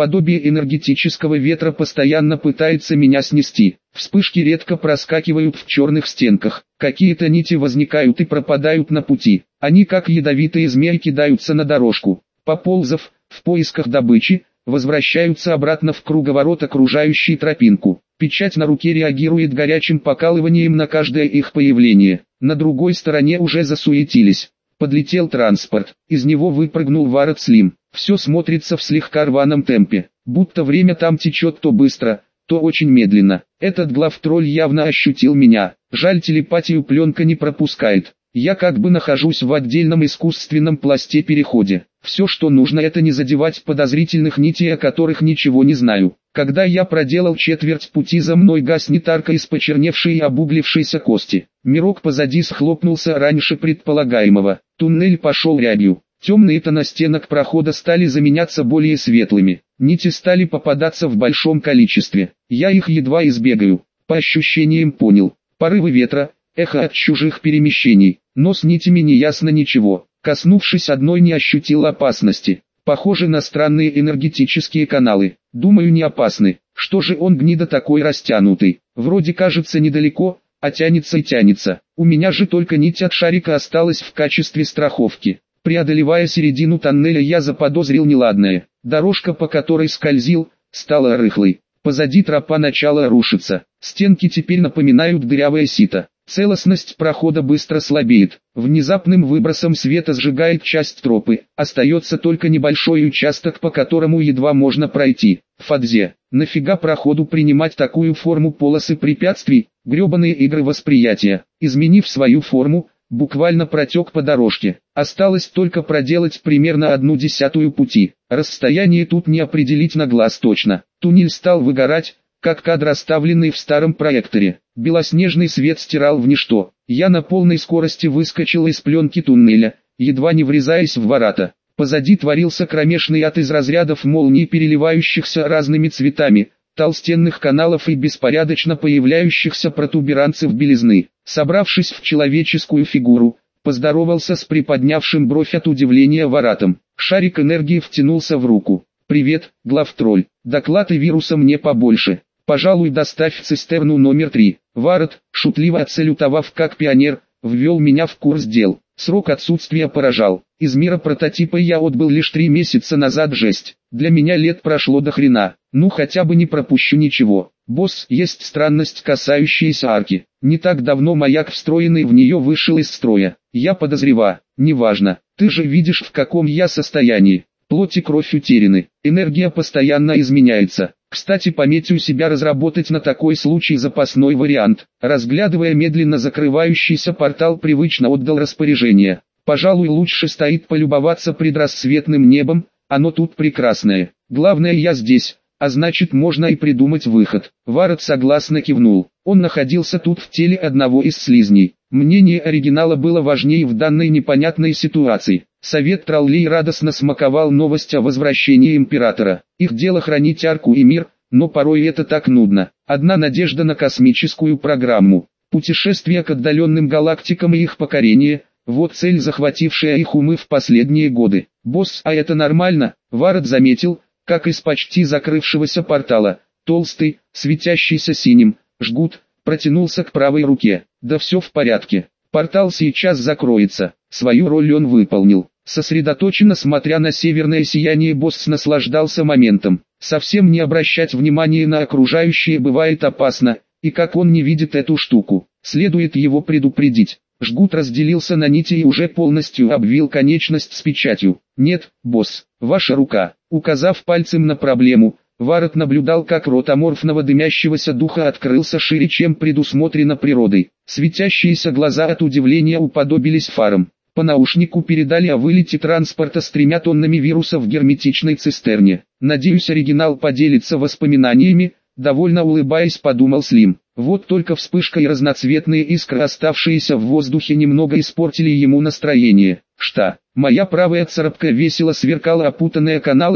Подобие энергетического ветра постоянно пытается меня снести. Вспышки редко проскакивают в черных стенках. Какие-то нити возникают и пропадают на пути. Они как ядовитые змеи кидаются на дорожку. Поползав, в поисках добычи, возвращаются обратно в круговорот, окружающий тропинку. Печать на руке реагирует горячим покалыванием на каждое их появление. На другой стороне уже засуетились. Подлетел транспорт, из него выпрыгнул Варет Слим. Все смотрится в слегка рваном темпе, будто время там течет то быстро, то очень медленно. Этот главтролль явно ощутил меня. Жаль, телепатию пленка не пропускает. Я как бы нахожусь в отдельном искусственном пласте-переходе. Все, что нужно, это не задевать подозрительных нитей, о которых ничего не знаю. Когда я проделал четверть пути, за мной гаснет арка из почерневшей и обуглившейся кости. Мирок позади схлопнулся раньше предполагаемого. Туннель пошел рябью. Темные тона стенок прохода стали заменяться более светлыми. Нити стали попадаться в большом количестве. Я их едва избегаю. По ощущениям понял. Порывы ветра, эхо от чужих перемещений. Но с нитями не ясно ничего. Коснувшись одной, не ощутил опасности. Похоже на странные энергетические каналы. Думаю, не опасны. Что же он, гнида, такой растянутый? Вроде кажется недалеко, а тянется и тянется. У меня же только нить от шарика осталась в качестве страховки. Преодолевая середину тоннеля, я заподозрил неладное. Дорожка, по которой скользил, стала рыхлой. Позади тропа начала рушиться. Стенки теперь напоминают дырявое сито. Целостность прохода быстро слабеет. Внезапным выбросом света сжигает часть тропы. Остается только небольшой участок, по которому едва можно пройти. Фадзе, нафига проходу принимать такую форму полосы препятствий? Гребаные игры восприятия. Изменив свою форму, буквально протек по дорожке. Осталось только проделать примерно одну десятую пути. Расстояние тут не определить на глаз точно. Туннель стал выгорать, как кадр, оставленный в старом проекторе. Белоснежный свет стирал в ничто. Я на полной скорости выскочил из пленки туннеля, едва не врезаясь в ворота. Позади творился кромешный ад из разрядов молний, переливающихся разными цветами, толстенных каналов и беспорядочно появляющихся протуберанцев белизны. Собравшись в человеческую фигуру, поздоровался с приподнявшим бровь от удивления воротом. Шарик энергии втянулся в руку. «Привет, главтролль. Доклад и вируса мне побольше. Пожалуй, доставь цистерну номер три». Варет, шутливо отсалютовав как пионер, ввел меня в курс дел. Срок отсутствия поражал. Из мира прототипа я отбыл лишь три месяца назад, жесть. Для меня лет прошло до хрена. Ну хотя бы не пропущу ничего. Босс, есть странность, касающаяся арки. Не так давно маяк, встроенный в нее, вышел из строя. Я подозреваю. Неважно. Ты же видишь, в каком я состоянии. Плоть и кровь утеряны. Энергия постоянно изменяется. Кстати, пометь у себя разработать на такой случай запасной вариант. Разглядывая медленно закрывающийся портал, привычно отдал распоряжение. Пожалуй, лучше стоит полюбоваться предрассветным небом, оно тут прекрасное. Главное, я здесь, а значит, можно и придумать выход. Варет согласно кивнул. Он находился тут в теле одного из слизней. Мнение оригинала было важнее в данной непонятной ситуации. Совет троллей радостно смаковал новость о возвращении императора. Их дело хранить арку и мир, но порой это так нудно. Одна надежда на космическую программу. Путешествие к отдаленным галактикам и их покорение – вот цель, захватившая их умы в последние годы. Босс, а это нормально? Варет заметил, как из почти закрывшегося портала, толстый, светящийся синим, жгут, протянулся к правой руке. Да все в порядке. Портал сейчас закроется. Свою роль он выполнил. Сосредоточенно смотря на северное сияние, босс наслаждался моментом. Совсем не обращать внимания на окружающее бывает опасно, и как он не видит эту штуку, следует его предупредить. Жгут разделился на нити и уже полностью обвил конечность с печатью. «Нет, босс, ваша рука». Указав пальцем на проблему, Варет наблюдал, как рот аморфного дымящегося духа открылся шире, чем предусмотрено природой. Светящиеся глаза от удивления уподобились фарам. По наушнику передали о вылете транспорта с тремя тоннами вируса в герметичной цистерне. Надеюсь, оригинал поделится воспоминаниями, довольно улыбаясь, подумал Слим. Вот только вспышка и разноцветные искры, оставшиеся в воздухе, немного испортили ему настроение. Что? Моя правая царапка весело сверкала, опутанная каналами,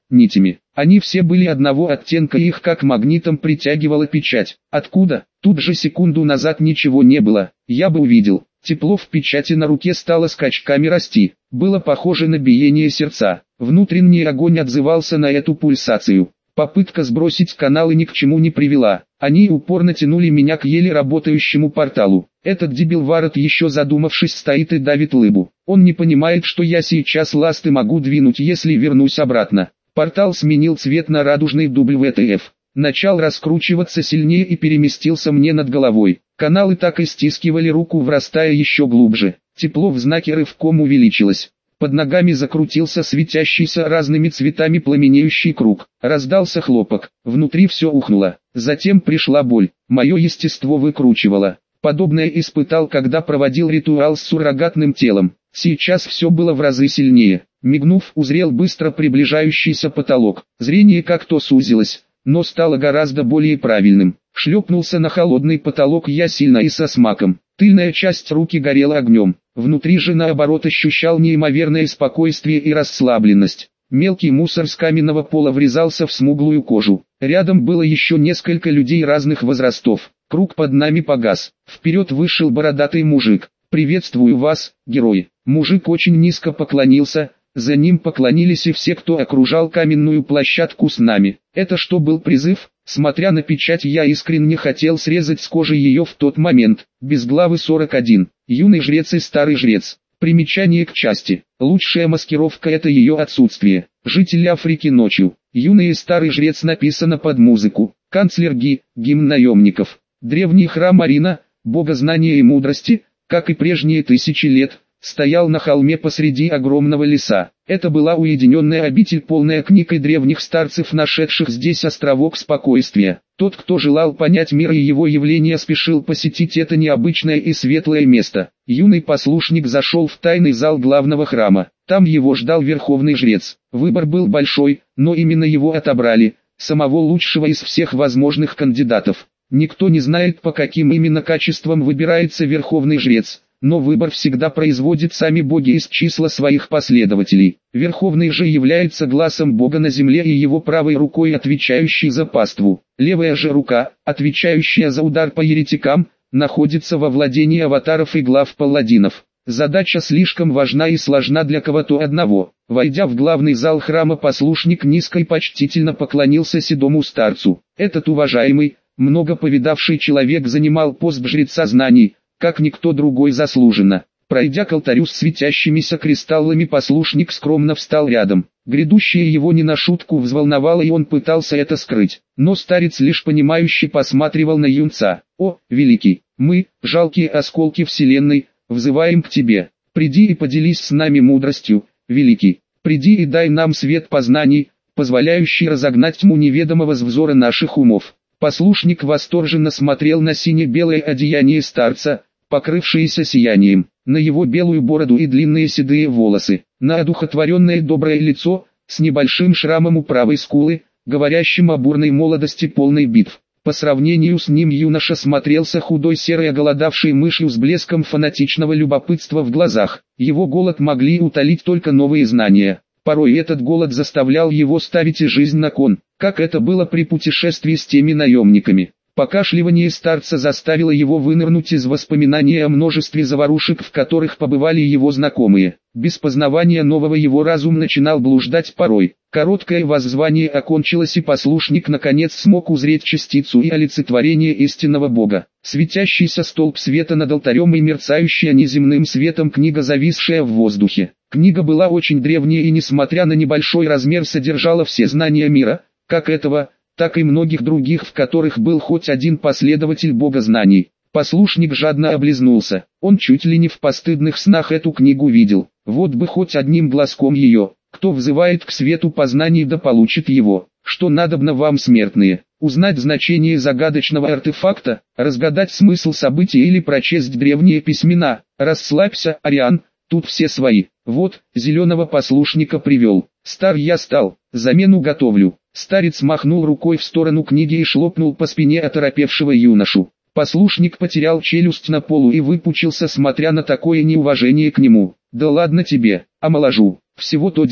нитями. Они все были одного оттенка и их как магнитом притягивала печать. Откуда? Тут же секунду назад ничего не было, я бы увидел. Тепло в печати на руке стало скачками расти. Было похоже на биение сердца. Внутренний огонь отзывался на эту пульсацию. Попытка сбросить каналы ни к чему не привела. Они упорно тянули меня к еле работающему порталу. Этот дебил Варат, еще задумавшись, стоит и давит лыбу. Он не понимает, что я сейчас ласты могу двинуть, если вернусь обратно. Портал сменил цвет на радужный дабл ю ти эф. Начал раскручиваться сильнее и переместился мне над головой. Каналы так и стискивали руку, врастая еще глубже. Тепло в знаке рывком увеличилось. Под ногами закрутился светящийся разными цветами пламенеющий круг. Раздался хлопок. Внутри все ухнуло. Затем пришла боль. Мое естество выкручивало. Подобное испытал, когда проводил ритуал с суррогатным телом. Сейчас все было в разы сильнее. Мигнув, узрел быстро приближающийся потолок. Зрение как-то сузилось, но стало гораздо более правильным. Шлепнулся на холодный потолок я сильно и со смаком. Тыльная часть руки горела огнем. Внутри же наоборот ощущал неимоверное спокойствие и расслабленность. Мелкий мусор с каменного пола врезался в смуглую кожу. Рядом было еще несколько людей разных возрастов. Круг под нами погас. Вперед вышел бородатый мужик. «Приветствую вас, герой». Мужик очень низко поклонился. За ним поклонились и все, кто окружал каменную площадку с нами. Это что, был призыв? Смотря на печать, я искренне хотел срезать с кожи ее в тот момент. Безглавый сорок один. Юный жрец и старый жрец. Примечание к части. Лучшая маскировка — это ее отсутствие. Жители Африки ночью. Юный и старый жрец написано под музыку. Канцлер Ги, гимн наемников. Древний храм Арина, бога знания и мудрости, как и прежние тысячи лет, стоял на холме посреди огромного леса. Это была уединенная обитель, полная книг и древних старцев, нашедших здесь островок спокойствия. Тот, кто желал понять мир и его явления, спешил посетить это необычное и светлое место. Юный послушник зашел в тайный зал главного храма. Там его ждал верховный жрец. Выбор был большой, но именно его отобрали, самого лучшего из всех возможных кандидатов. Никто не знает, по каким именно качествам выбирается верховный жрец. Но выбор всегда производят сами боги из числа своих последователей. Верховный же является глазом Бога на земле и его правой рукой, отвечающей за паству. Левая же рука, отвечающая за удар по еретикам, находится во владении аватаров и глав палладинов. Задача слишком важна и сложна для кого-то одного. Войдя в главный зал храма, послушник низко и почтительно поклонился седому старцу. Этот уважаемый, много повидавший человек занимал пост жреца знаний, как никто другой заслуженно. Пройдя к алтарю с светящимися кристаллами, послушник скромно встал рядом. Грядущее его не на шутку взволновало, и он пытался это скрыть. Но старец лишь понимающе посматривал на юнца. «О, великий, мы, жалкие осколки вселенной, взываем к тебе. Приди и поделись с нами мудростью, великий. Приди и дай нам свет познаний, позволяющий разогнать тьму неведомого с взора наших умов». Послушник восторженно смотрел на сине-белое одеяние старца, покрывшееся сиянием, на его белую бороду и длинные седые волосы, на одухотворенное доброе лицо, с небольшим шрамом у правой скулы, говорящим о бурной молодости, полной битв. По сравнению с ним юноша смотрелся худой серой оголодавшей мышью с блеском фанатичного любопытства в глазах. Его голод могли утолить только новые знания. Порой этот голод заставлял его ставить и жизнь на кон, как это было при путешествии с теми наемниками. Покашливание старца заставило его вынырнуть из воспоминаний о множестве заварушек, в которых побывали его знакомые. Без познавания нового его разум начинал блуждать порой. Короткое воззвание окончилось, и послушник наконец смог узреть частицу и олицетворение истинного Бога. Светящийся столб света над алтарем и мерцающая неземным светом книга, зависшая в воздухе. Книга была очень древняя и, несмотря на небольшой размер, содержала все знания мира, как этого, так и многих других, в которых был хоть один последователь Бога знаний. Послушник жадно облизнулся. Он чуть ли не в постыдных снах эту книгу видел. Вот бы хоть одним глазком ее. Кто взывает к свету познаний, да получит его. Что надобно вам, смертные? Узнать значение загадочного артефакта, разгадать смысл событий или прочесть древние письмена? Расслабься, Ариан, тут все свои. Вот, зеленого послушника привел. Стар я стал, замену готовлю. Старец махнул рукой в сторону книги и шлепнул по спине оторопевшего юношу. Послушник потерял челюсть на полу и выпучился, смотря на такое неуважение к нему. «Да ладно тебе, омоложу, всего-то делов».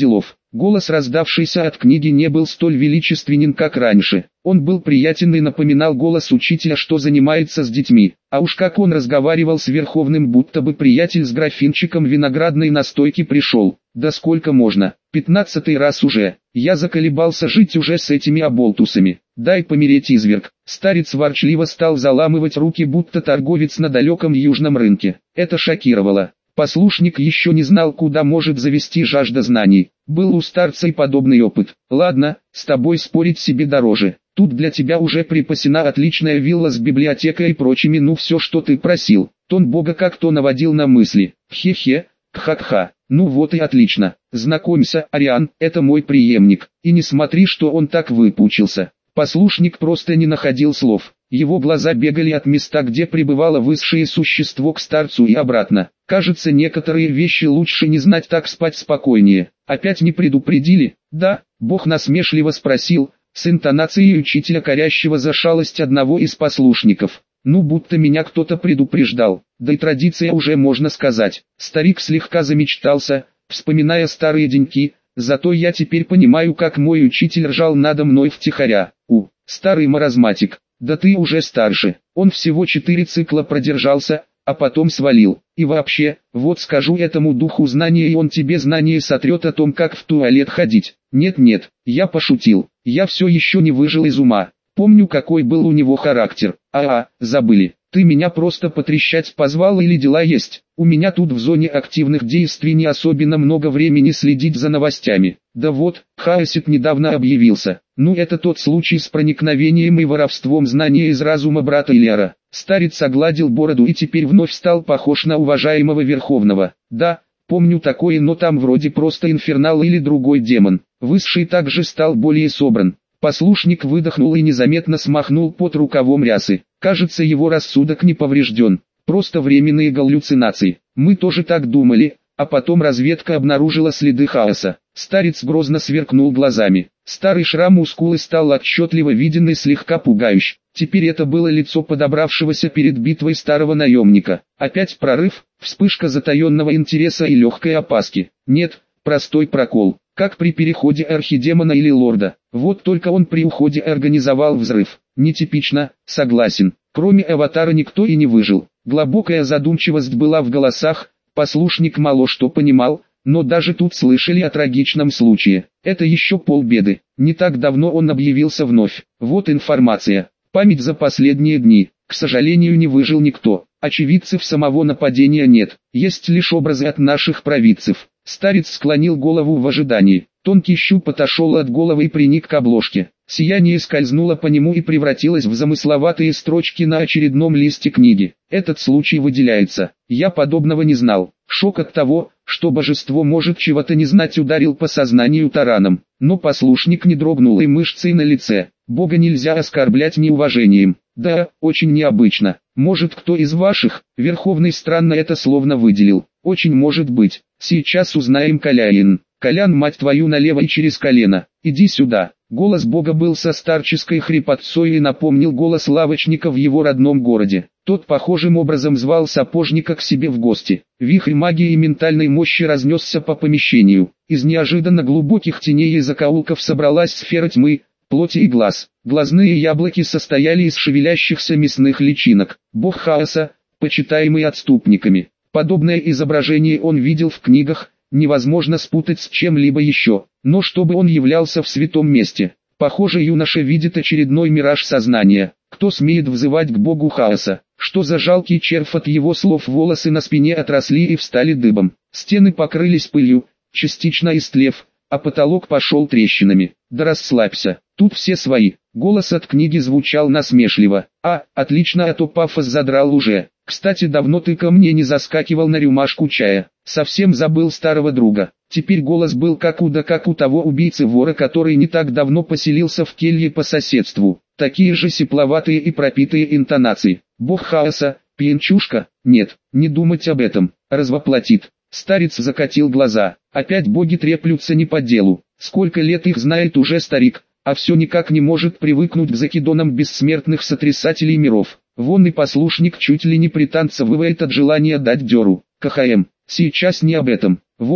Голос, раздавшийся от книги, не был столь величественен, как раньше. Он был приятен и напоминал голос учителя, что занимается с детьми. А уж как он разговаривал с Верховным, будто бы приятель с графинчиком виноградной настойки пришел. Да сколько можно? Пятнадцатый раз уже. Я заколебался жить уже с этими оболтусами. Дай помереть, изверг. Старец ворчливо стал заламывать руки, будто торговец на далеком южном рынке. Это шокировало. Послушник еще не знал, куда может завести жажда знаний. Был у старца и подобный опыт. Ладно, с тобой спорить себе дороже. Тут для тебя уже припасена отличная вилла с библиотекой и прочими, ну все, что ты просил. Тон Бога как-то наводил на мысли. Хе-хе, кха-кха. Ну вот и отлично. Знакомься, Ариан, это мой преемник. И не смотри, что он так выпучился. Послушник просто не находил слов. Его глаза бегали от места, где пребывало высшее существо, к старцу и обратно. Кажется, некоторые вещи лучше не знать, так спать спокойнее. Опять не предупредили? Да, Бог насмешливо спросил, с интонацией учителя, корящего за шалость одного из послушников. Ну, будто меня кто-то предупреждал. Да и традиция уже, можно сказать. Старик слегка замечтался, вспоминая старые деньки. Зато я теперь понимаю, как мой учитель ржал надо мной втихаря. У, старый маразматик. Да ты уже старше. Он всего четыре цикла продержался, а потом свалил. И вообще, вот скажу этому духу знания, и он тебе знания сотрет о том, как в туалет ходить. Нет-нет, я пошутил. Я все еще не выжил из ума. Помню, какой был у него характер. А-а, забыли. Ты меня просто потрещать позвал или дела есть? У меня тут в зоне активных действий не особенно много времени следить за новостями. Да вот, Хаосит недавно объявился. Ну, это тот случай с проникновением и воровством знания из разума брата Ильяра. Старец огладил бороду и теперь вновь стал похож на уважаемого Верховного. Да, помню такое, но там вроде просто инфернал или другой демон. Высший также стал более собран. Послушник выдохнул и незаметно смахнул под рукавом рясы. Кажется, его рассудок не поврежден. Просто временные галлюцинации. Мы тоже так думали, а потом разведка обнаружила следы хаоса. Старец грозно сверкнул глазами. Старый шрам у скулы стал отчетливо виден и слегка пугающий. Теперь это было лицо подобравшегося перед битвой старого наемника. Опять прорыв, вспышка затаенного интереса и легкой опаски. Нет, простой прокол. Как при переходе архидемона или лорда. Вот только он при уходе организовал взрыв. Нетипично, согласен. Кроме аватара никто и не выжил. Глубокая задумчивость была в голосах, послушник мало что понимал, но даже тут слышали о трагичном случае. Это еще полбеды. Не так давно он объявился вновь. Вот информация. Память за последние дни. К сожалению, не выжил никто. Очевидцев самого нападения нет. Есть лишь образы от наших провидцев. Старец склонил голову в ожидании. Тонкий щуп отошел от головы и приник к обложке. Сияние скользнуло по нему и превратилось в замысловатые строчки на очередном листе книги. Этот случай выделяется. Я подобного не знал. Шок от того, что божество может чего-то не знать, ударил по сознанию тараном. Но послушник не дрогнул и мышцей на лице. Бога нельзя оскорблять неуважением. Да, очень необычно. Может, кто из ваших, Верховный, странно это словно выделил. Очень может быть. Сейчас узнаем, Коляин. Колян, мать твою, налево и через колено. Иди сюда. Голос Бога был со старческой хрипотцой и напомнил голос лавочника в его родном городе. Тот похожим образом звал сапожника к себе в гости. Вихрь магии и ментальной мощи разнесся по помещению. Из неожиданно глубоких теней и закоулков собралась сфера тьмы, плоти и глаз. Глазные яблоки состояли из шевелящихся мясных личинок. Бог хаоса, почитаемый отступниками. Подобное изображение он видел в книгах, невозможно спутать с чем-либо еще. Но чтобы он являлся в святом месте. Похоже, юноша видит очередной мираж сознания. Кто смеет взывать к богу хаоса? Что за жалкий червь? От его слов волосы на спине отросли и встали дыбом. Стены покрылись пылью, частично истлев, а потолок пошел трещинами. Да расслабься, тут все свои. Голос от книги звучал насмешливо. А, отлично, а то пафос задрал уже. Кстати, давно ты ко мне не заскакивал на рюмашку чая. Совсем забыл старого друга. Теперь голос был как у да как у того убийцы-вора, который не так давно поселился в келье по соседству. Такие же сипловатые и пропитые интонации. Бог хаоса, пьянчушка? Нет, не думать об этом. Развоплотит. Старец закатил глаза. Опять боги треплются не по делу. Сколько лет их знает уже старик, а все никак не может привыкнуть к закидонам бессмертных сотрясателей миров. Вон и послушник чуть ли не пританцевывает от желания дать дёру. КХМ. Сейчас не об этом. Вот,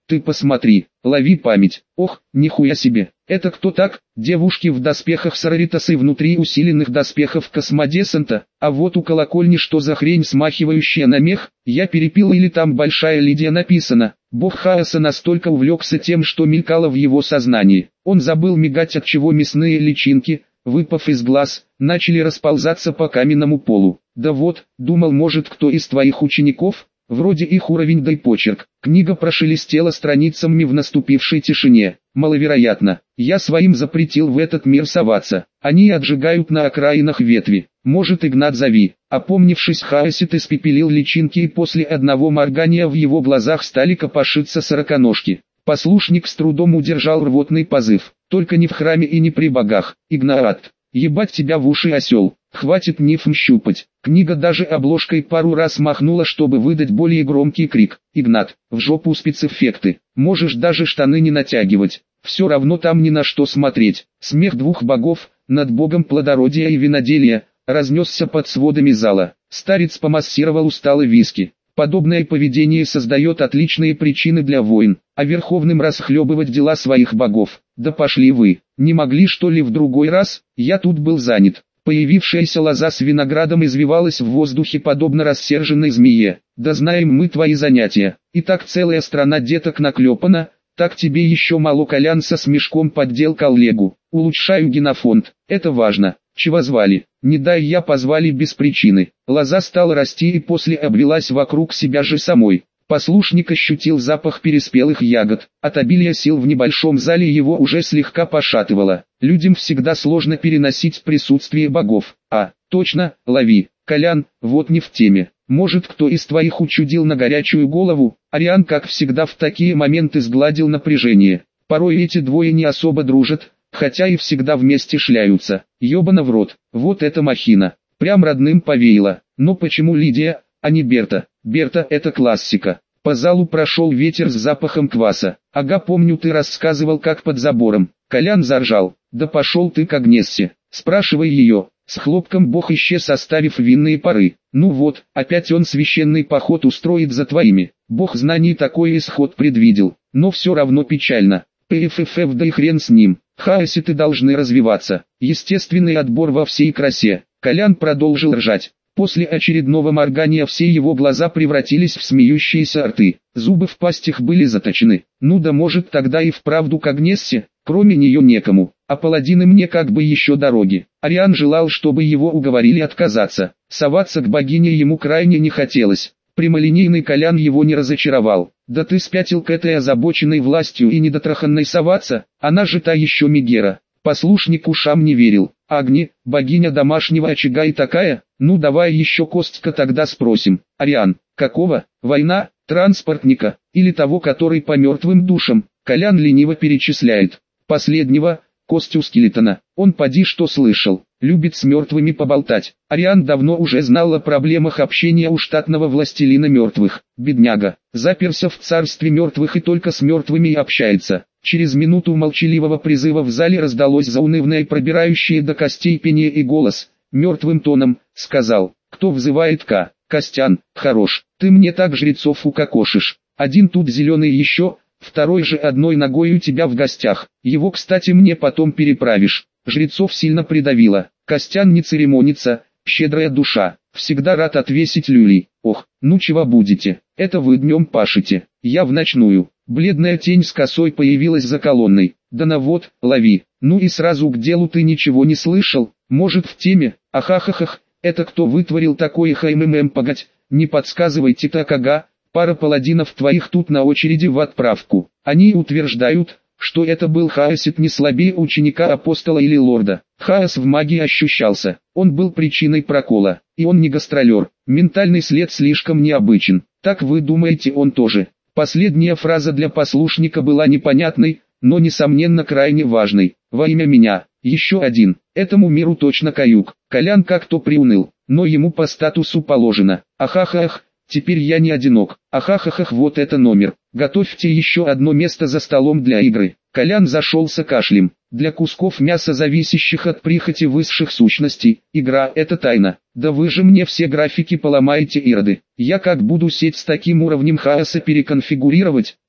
Ты посмотри, лови память. Ох, нихуя себе. Это кто так? Девушки в доспехах Сораритасы внутри усиленных доспехов Космодесанта. А вот у колокольни что за хрень, смахивающая на мех? Я перепил или там Большая Лидия написано? Бог хаоса настолько увлекся тем, что мелькало в его сознании. Он забыл мигать, от чего мясные личинки, выпав из глаз, начали расползаться по каменному полу. Да вот, думал, может, кто из твоих учеников? Вроде их уровень, да и почерк. Книга прошелестела страницами в наступившей тишине. Маловероятно. Я своим запретил в этот мир соваться. Они отжигают на окраинах ветви. Может, Игнат, зови. Опомнившись, Хаосит испепелил личинки, и после одного моргания в его глазах стали копошиться сороконожки. Послушник с трудом удержал рвотный позыв. Только не в храме и не при богах. Игнат, ебать тебя в уши, осел. Хватит нифм щупать. Книга даже обложкой пару раз махнула, чтобы выдать более громкий крик. Игнат, в жопу спецэффекты. Можешь даже штаны не натягивать. Все равно там ни на что смотреть. Смех двух богов, над богом плодородия и виноделия, разнесся под сводами зала. Старец помассировал усталый виски. Подобное поведение создает отличные причины для войн, а верховным расхлебывать дела своих богов. Да пошли вы. Не могли, что ли, в другой раз? Я тут был занят. Появившаяся лоза с виноградом извивалась в воздухе подобно рассерженной змее. Да знаем мы твои занятия. И так целая страна деток наклепана, так тебе еще мало. Колян со смешком поддел коллегу. Улучшаю генофонд, это важно. Чего звали? Не дай я позвали без причины. Лоза стала расти и после обвелась вокруг себя же самой. Послушник ощутил запах переспелых ягод. От обилия сил в небольшом зале его уже слегка пошатывало. Людям всегда сложно переносить присутствие богов. А, точно, лови. Колян, вот не в теме. Может, кто из твоих учудил на горячую голову? Ариан, как всегда, в такие моменты сгладил напряжение. Порой эти двое не особо дружат, хотя и всегда вместе шляются. Ёбана в рот, вот это махина. Прям родным повеяло. Но почему Лидия, а не Берта? Берта — это классика. По залу прошел ветер с запахом кваса. Ага, помню, ты рассказывал, как под забором. Колян заржал. Да пошел ты к Агнессе. Спрашивай ее. С хлопком бог исчез, оставив винные пары. Ну вот, опять он священный поход устроит за твоими. Бог знаний такой исход предвидел. Но все равно печально. ПФФ, да и хрен с ним. Хаоситы должны развиваться. Естественный отбор во всей красе. Колян продолжил ржать. После очередного моргания все его глаза превратились в смеющиеся рты. Зубы в пастях были заточены. Ну да, может, тогда и вправду к Агнессе, кроме нее некому. А паладины мне как бы еще дороги. Ариан желал, чтобы его уговорили отказаться. Соваться к богине ему крайне не хотелось. Прямолинейный Колян его не разочаровал. Да ты спятил к этой озабоченной властью и недотраханной соваться, она же та еще Мегера. Послушник ушам не верил. Агни, богиня домашнего очага и такая? Ну давай еще Костика тогда спросим. Ариан, какого? Война, транспортника, или того, который по мертвым душам? Колян лениво перечисляет. Последнего, Костю Скелетона. Он поди что слышал, любит с мертвыми поболтать. Ариан давно уже знал о проблемах общения у штатного властелина мертвых. Бедняга, заперся в царстве мертвых и только с мертвыми и общается. Через минуту молчаливого призыва в зале раздалось заунывное, пробирающее до костей пение, и голос, мертвым тоном, сказал: «Кто взывает К? Костян, хорош, ты мне так жрецов укокошишь. Один тут зеленый еще, второй же одной ногой у тебя в гостях. Его, кстати, мне потом переправишь». Жрецов сильно придавило. Костян не церемонится, щедрая душа, всегда рад отвесить люлей. Ох, ну чего будете, это вы днем пашете, я в ночную. Бледная тень с косой появилась за колонной. Да на вот, лови. Ну и сразу к делу, ты ничего не слышал? Может, в теме? Ахахахах, это кто вытворил такое? Хайммм, погодь, не подсказывайте так, ага. Пара паладинов твоих тут на очереди в отправку. Они утверждают, что это был Хаосит не слабее ученика апостола или лорда. Хаос в магии ощущался, он был причиной прокола, и он не гастролер. Ментальный след слишком необычен. Так вы думаете, он тоже? Последняя фраза для послушника была непонятной, но несомненно крайне важной. Во имя меня, еще один, этому миру точно каюк. Колян как-то приуныл, но ему по статусу положено. Ахахах, теперь я не одинок. Ахахах, вот это номер. Готовьте еще одно место за столом для игры. Колян зашелся кашлем. Для кусков мяса, зависящих от прихоти высших сущностей, игра — это тайна. Да вы же мне все графики поломаете, ироды. Я как буду сеть с таким уровнем хаоса переконфигурировать?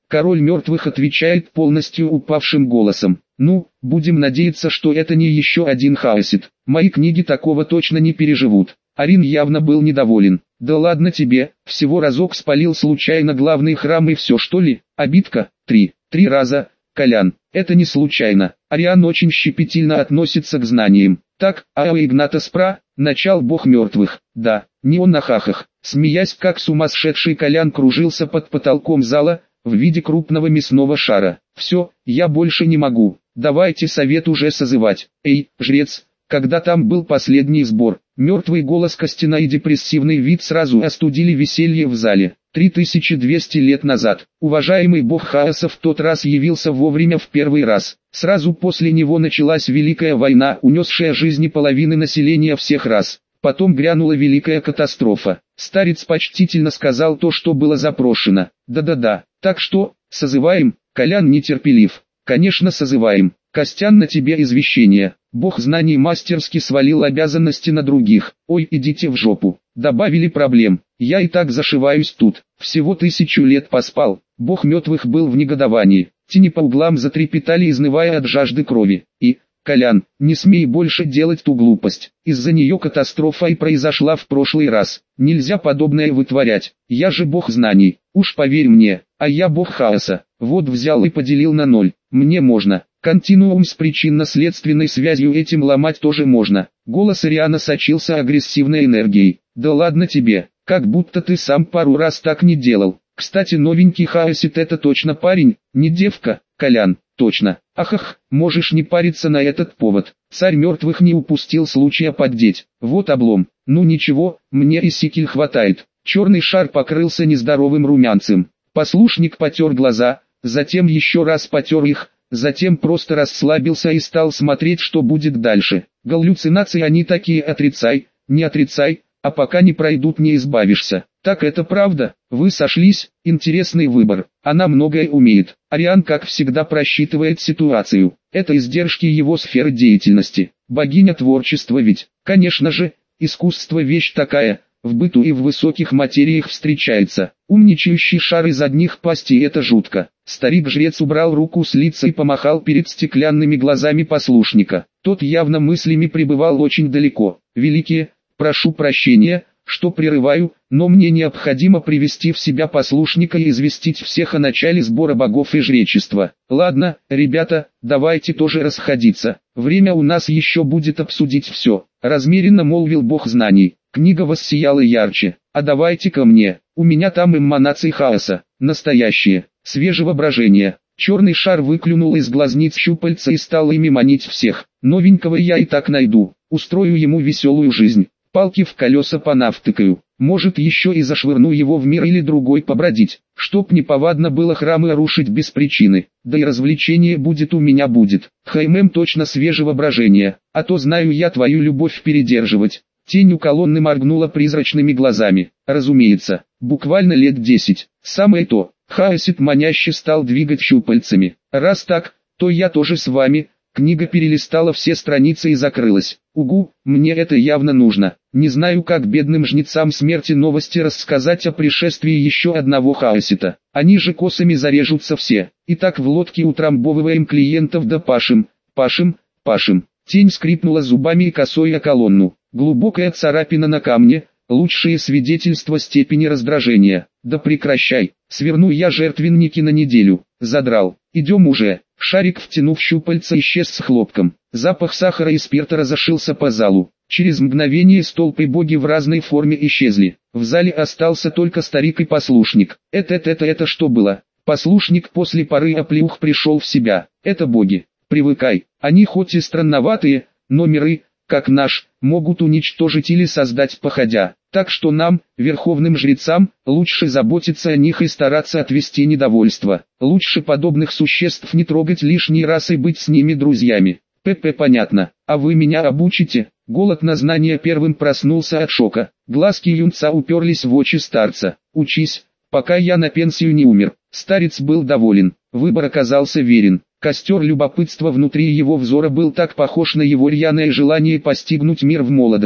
Король мертвых отвечает полностью упавшим голосом. Ну, будем надеяться, что это не еще один хаосит. Мои книги такого точно не переживут. Арин явно был недоволен. Да ладно тебе, всего разок спалил случайно главный храм и все, что ли? Обидка? Три. Три раза. Колян, это не случайно. Ариан очень щепетильно относится к знаниям. Так, а у Игната Спра, начал бог мертвых. Да, не он на хахах. Смеясь как сумасшедший, Колян кружился под потолком зала, в виде крупного мясного шара. Все, я больше не могу. Давайте совет уже созывать. Эй, жрец, когда там был последний сбор? Мертвый голос Костина и депрессивный вид сразу остудили веселье в зале. три тысячи двести лет назад. Уважаемый бог хаоса в тот раз явился вовремя в первый раз. Сразу после него началась Великая война, унесшая жизни половины населения всех рас. Потом грянула Великая катастрофа. Старец почтительно сказал то, что было запрошено. Да-да-да, так что, созываем? Колян нетерпелив. Конечно созываем. Костян, на тебе извещение. Бог знаний мастерски свалил обязанности на других. Ой, идите в жопу. Добавили проблем. Я и так зашиваюсь тут. Всего тысячу лет поспал. Бог мертвых был в негодовании. Тени по углам затрепетали, изнывая от жажды крови. И, Колян, не смей больше делать ту глупость. Из-за нее катастрофа и произошла в прошлый раз. Нельзя подобное вытворять. Я же бог знаний. Уж поверь мне. А я бог хаоса. Вот взял и поделил на ноль. Мне можно. Континуум с причинно-следственной связью этим ломать тоже можно. Голос Ариана сочился агрессивной энергией. Да ладно тебе, как будто ты сам пару раз так не делал. Кстати, новенький хаосит — это точно парень, не девка, Колян, точно. Ахах, можешь не париться на этот повод. Царь мертвых не упустил случая поддеть. Вот облом. Ну ничего, мне и сикель хватает. Черный шар покрылся нездоровым румянцем. Послушник потер глаза, затем еще раз потер их, затем просто расслабился и стал смотреть, что будет дальше. Галлюцинации они такие, отрицай, не отрицай, а пока не пройдут, не избавишься. Так это правда, вы сошлись, интересный выбор. Она многое умеет. Ариан, как всегда, просчитывает ситуацию. Это издержки его сферы деятельности. Богиня творчества ведь. Конечно же, искусство вещь такая, в быту и в высоких материях встречается. Умничающий шар из одних пастей — это жутко. Старик-жрец убрал руку с лица и помахал перед стеклянными глазами послушника. Тот явно мыслями пребывал очень далеко. Великие, прошу прощения, что прерываю, но мне необходимо привести в себя послушника и известить всех о начале сбора богов и жречества. Ладно, ребята, давайте тоже расходиться. Время у нас еще будет обсудить все. Размеренно молвил бог знаний. Книга воссияла ярче. А давайте ко мне, у меня там эманации хаоса, настоящие, свежего брожения. Черный шар выклюнул из глазниц щупальца и стал ими манить всех. Новенького я и так найду, устрою ему веселую жизнь. Палки в колеса понавтыкаю, может еще и зашвырну его в мир или другой побродить, чтоб неповадно было храмы рушить без причины, да и развлечение будет у меня будет. Хаймем точно свежего брожения, а то знаю я твою любовь передерживать. Тень у колонны моргнула призрачными глазами. Разумеется, буквально лет десять. Самое то, хаосит маняще стал двигать щупальцами. Раз так, то я тоже с вами. Книга перелистала все страницы и закрылась. Угу, мне это явно нужно. Не знаю, как бедным жнецам смерти новости рассказать о пришествии еще одного хаосита. Они же косами зарежутся все. Итак, в лодке утрамбовываем клиентов да пашем, пашем, пашем. Тень скрипнула зубами и косой о колонну. Глубокая царапина на камне, лучшее свидетельство степени раздражения. Да прекращай, сверну я жертвенники на неделю. Задрал, идем уже. Шарик, втянув щупальца, исчез с хлопком. Запах сахара и спирта разошился по залу. Через мгновение столпы боги в разной форме исчезли. В зале остался только старик и послушник. Это-это-это что было? Послушник после пары оплеух пришел в себя. Это боги. Привыкай, они хоть и странноватые, но миры, как наш, могут уничтожить или создать походя. Так что нам, верховным жрецам, лучше заботиться о них и стараться отвести недовольство. Лучше подобных существ не трогать лишний раз и быть с ними друзьями. ПП понятно, а вы меня обучите? Голод на знания первым проснулся от шока. Глазки юнца уперлись в очи старца. Учись, пока я на пенсию не умер. Старец был доволен, выбор оказался верен. Костер любопытства внутри его взора был так похож на его рьяное желание постигнуть мир в молодости.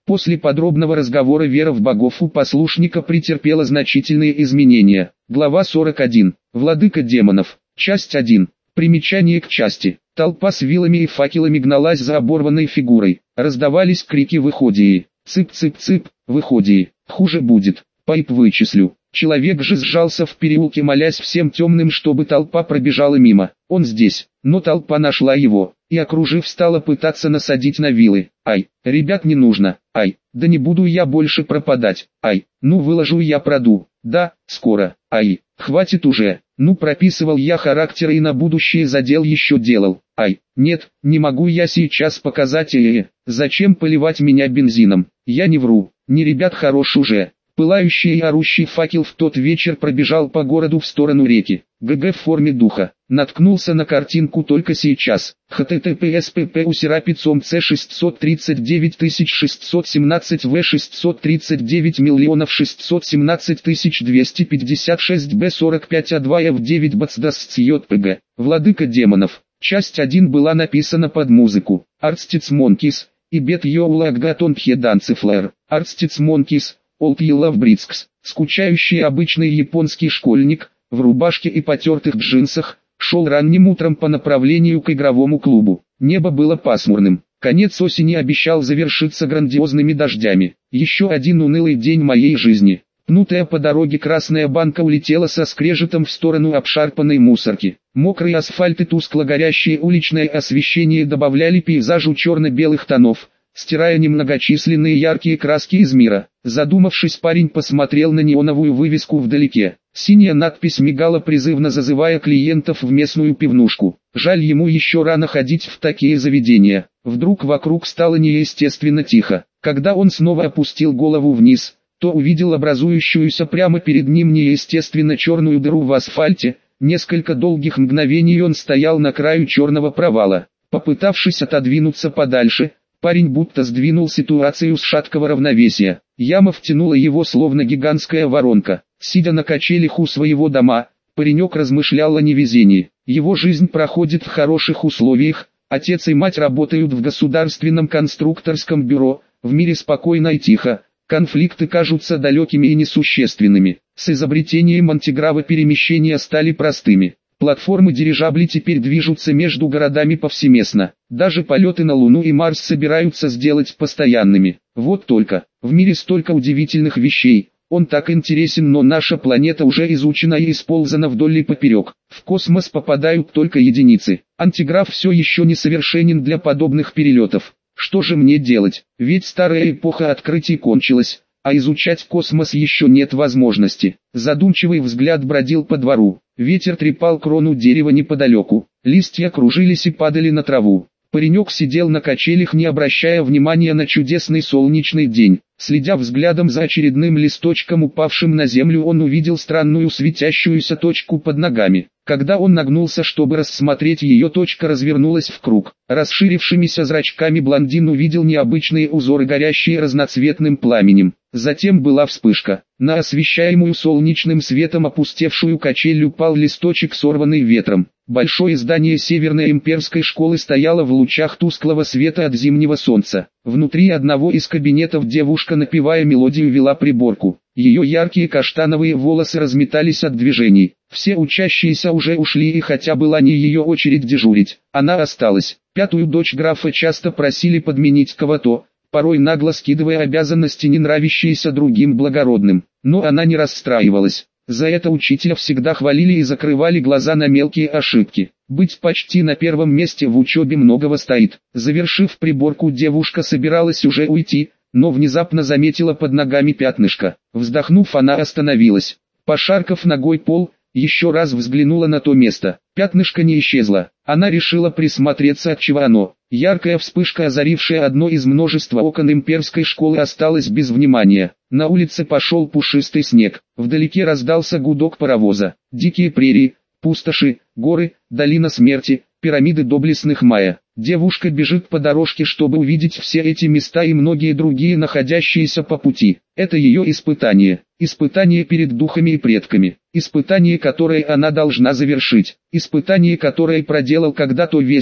После подробного разговора вера в богов у послушника претерпела значительные изменения. Глава сорок один. Владыка демонов. Часть один. Примечание к части. Толпа с вилами и факелами гналась за оборванной фигурой. Раздавались крики «Выходи!» «Цып-цып-цып! Выходи! Хуже будет! Пайп вычислю!» Человек же сжался в переулке, молясь всем темным, чтобы толпа пробежала мимо. Он здесь, но толпа нашла его, и окружив стала пытаться насадить на вилы. Ай, ребят, не нужно, ай, да не буду я больше пропадать, ай, ну выложу я проду, да, скоро, ай, хватит уже, ну прописывал я характеры и на будущее задел еще делал, ай, нет, не могу я сейчас показать, э, зачем поливать меня бензином, я не вру, не ребят, хорош уже. Пылающий и орущий факел в тот вечер пробежал по городу в сторону реки. ГГ в форме духа. Наткнулся на картинку только сейчас. https pp усерапицом c шестьсот тридцать девять тысяч шестьсот семнадцать в шестьсот тридцать девять миллионов шестьсот семнадцать тысяч двести пятьдесят шесть b сорок пять а два f девять bacdascjpg. Владыка демонов. Часть один была написана под музыку. Arstitz Monkeys. И бет йоула агатон пхеданцифлэр. Arstitz Monkeys. Old Love Britsks, скучающий обычный японский школьник, в рубашке и потертых джинсах, шел ранним утром по направлению к игровому клубу. Небо было пасмурным. Конец осени обещал завершиться грандиозными дождями. Еще один унылый день моей жизни. Пнутая по дороге красная банка улетела со скрежетом в сторону обшарпанной мусорки. Мокрый асфальт и тускло горящее уличное освещение добавляли пейзажу черно-белых тонов, стирая немногочисленные яркие краски из мира. Задумавшись, парень посмотрел на неоновую вывеску вдалеке. Синяя надпись мигала, призывно зазывая клиентов в местную пивнушку. Жаль, ему еще рано ходить в такие заведения. Вдруг вокруг стало неестественно тихо. Когда он снова опустил голову вниз, то увидел образующуюся прямо перед ним неестественно черную дыру в асфальте. Несколько долгих мгновений он стоял на краю черного провала. Попытавшись отодвинуться подальше, парень будто сдвинул ситуацию с шаткого равновесия. Яма втянула его словно гигантская воронка. Сидя на качелях у своего дома, паренек размышлял о невезении. Его жизнь проходит в хороших условиях, отец и мать работают в государственном конструкторском бюро, в мире спокойно и тихо, конфликты кажутся далекими и несущественными. С изобретением антиграва перемещения стали простыми. Платформы дирижаблей теперь движутся между городами повсеместно. Даже полеты на Луну и Марс собираются сделать постоянными. Вот только, в мире столько удивительных вещей. Он так интересен, но наша планета уже изучена и использована вдоль и поперек. В космос попадают только единицы. Антиграф все еще несовершенен для подобных перелетов. Что же мне делать? Ведь старая эпоха открытий кончилась, а изучать космос еще нет возможности. Задумчивый взгляд бродил по двору. Ветер трепал крону дерева неподалеку. Листья кружились и падали на траву. Паренек сидел на качелях, не обращая внимания на чудесный солнечный день. Следя взглядом за очередным листочком, упавшим на землю, он увидел странную светящуюся точку под ногами. Когда он нагнулся, чтобы рассмотреть ее, точка развернулась в круг. Расширившимися зрачками блондин увидел необычные узоры, горящие разноцветным пламенем. Затем была вспышка. На освещаемую солнечным светом опустевшую качель упал листочек, сорванный ветром. Большое здание Северной имперской школы стояло в лучах тусклого света от зимнего солнца. Внутри одного из кабинетов девушка, напевая мелодию, вела приборку. Ее яркие каштановые волосы разметались от движений. Все учащиеся уже ушли, и хотя была не ее очередь дежурить, она осталась. Пятую дочь графа часто просили подменить кого-то, порой нагло скидывая обязанности, не нравящиеся другим благородным. Но она не расстраивалась. За это учителя всегда хвалили и закрывали глаза на мелкие ошибки. Быть почти на первом месте в учебе многого стоит. Завершив приборку, девушка собиралась уже уйти, но внезапно заметила под ногами пятнышко. Вздохнув, она остановилась. Пошаркав ногой пол, еще раз взглянула на то место. Пятнышко не исчезло. Она решила присмотреться, отчего оно. Яркая вспышка, озарившая одно из множества окон имперской школы, осталась без внимания. На улице пошел пушистый снег. Вдалеке раздался гудок паровоза. Дикие прерии, пустоши, горы, долина смерти, пирамиды доблестных майя. Девушка бежит по дорожке, чтобы увидеть все эти места и многие другие, находящиеся по пути. Это ее испытание. Испытание перед духами и предками. Испытание, которое она должна завершить. Испытание, которое проделал когда-то вестник,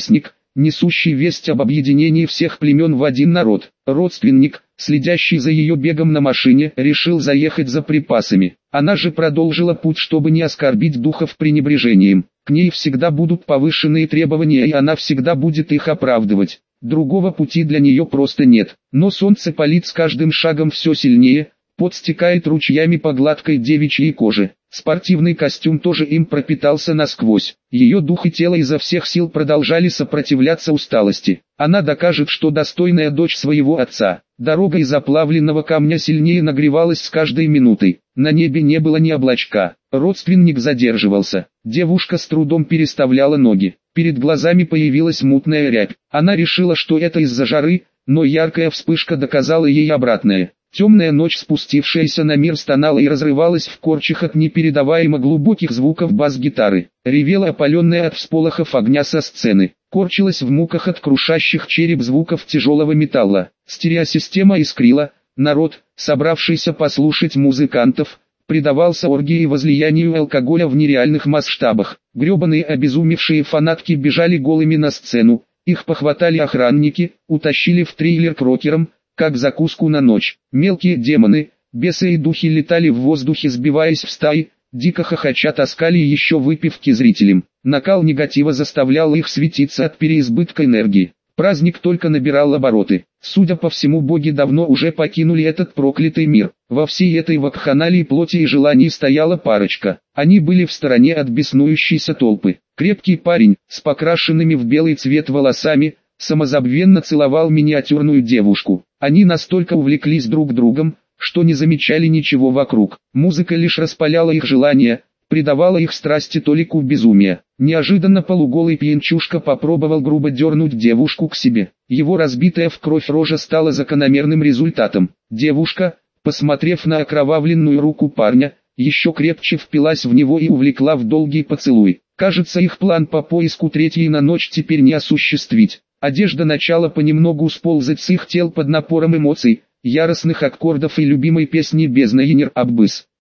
несущий весть об объединении всех племен в один народ. Родственник, следящий за ее бегом на машине, решил заехать за припасами. Она же продолжила путь, чтобы не оскорбить духов пренебрежением. К ней всегда будут повышенные требования, и она всегда будет их оправдывать. Другого пути для нее просто нет. Но солнце палит с каждым шагом все сильнее, пот стекает ручьями по гладкой девичьей коже. Спортивный костюм тоже им пропитался насквозь. Ее дух и тело изо всех сил продолжали сопротивляться усталости. Она докажет, что достойная дочь своего отца. Дорога из оплавленного камня сильнее нагревалась с каждой минутой. На небе не было ни облачка. Родственник задерживался. Девушка с трудом переставляла ноги. Перед глазами появилась мутная рябь. Она решила, что это из-за жары, но яркая вспышка доказала ей обратное. Темная ночь, спустившаяся на мир, стонала и разрывалась в корчах от непередаваемо глубоких звуков бас-гитары. Ревела опаленная от всполохов огня со сцены. Корчилась в муках от крушащих череп звуков тяжелого металла. Стереосистема искрила. Народ, собравшийся послушать музыкантов, предавался оргии и возлиянию алкоголя в нереальных масштабах. Гребаные обезумевшие фанатки бежали голыми на сцену. Их похватали охранники, утащили в трейлер к рокерам, как закуску на ночь. Мелкие демоны, бесы и духи летали в воздухе, сбиваясь в стаи, дико хохоча таскали еще выпивки зрителям. Накал негатива заставлял их светиться от переизбытка энергии. Праздник только набирал обороты. Судя по всему, боги давно уже покинули этот проклятый мир. Во всей этой вакханалии плоти и желаний стояла парочка. Они были в стороне от беснующейся толпы. Крепкий парень, с покрашенными в белый цвет волосами, самозабвенно целовал миниатюрную девушку. Они настолько увлеклись друг другом, что не замечали ничего вокруг. Музыка лишь распаляла их желания, придавала их страсти толику безумия. Неожиданно полуголый пьянчушка попробовал грубо дернуть девушку к себе. Его разбитая в кровь рожа стала закономерным результатом. Девушка, посмотрев на окровавленную руку парня, еще крепче впилась в него и увлекла в долгий поцелуй. Кажется, их план по поиску третьей на ночь теперь не осуществить. Одежда начала понемногу сползать с их тел под напором эмоций, яростных аккордов и любимой песни «Бездна Енер Аббыс».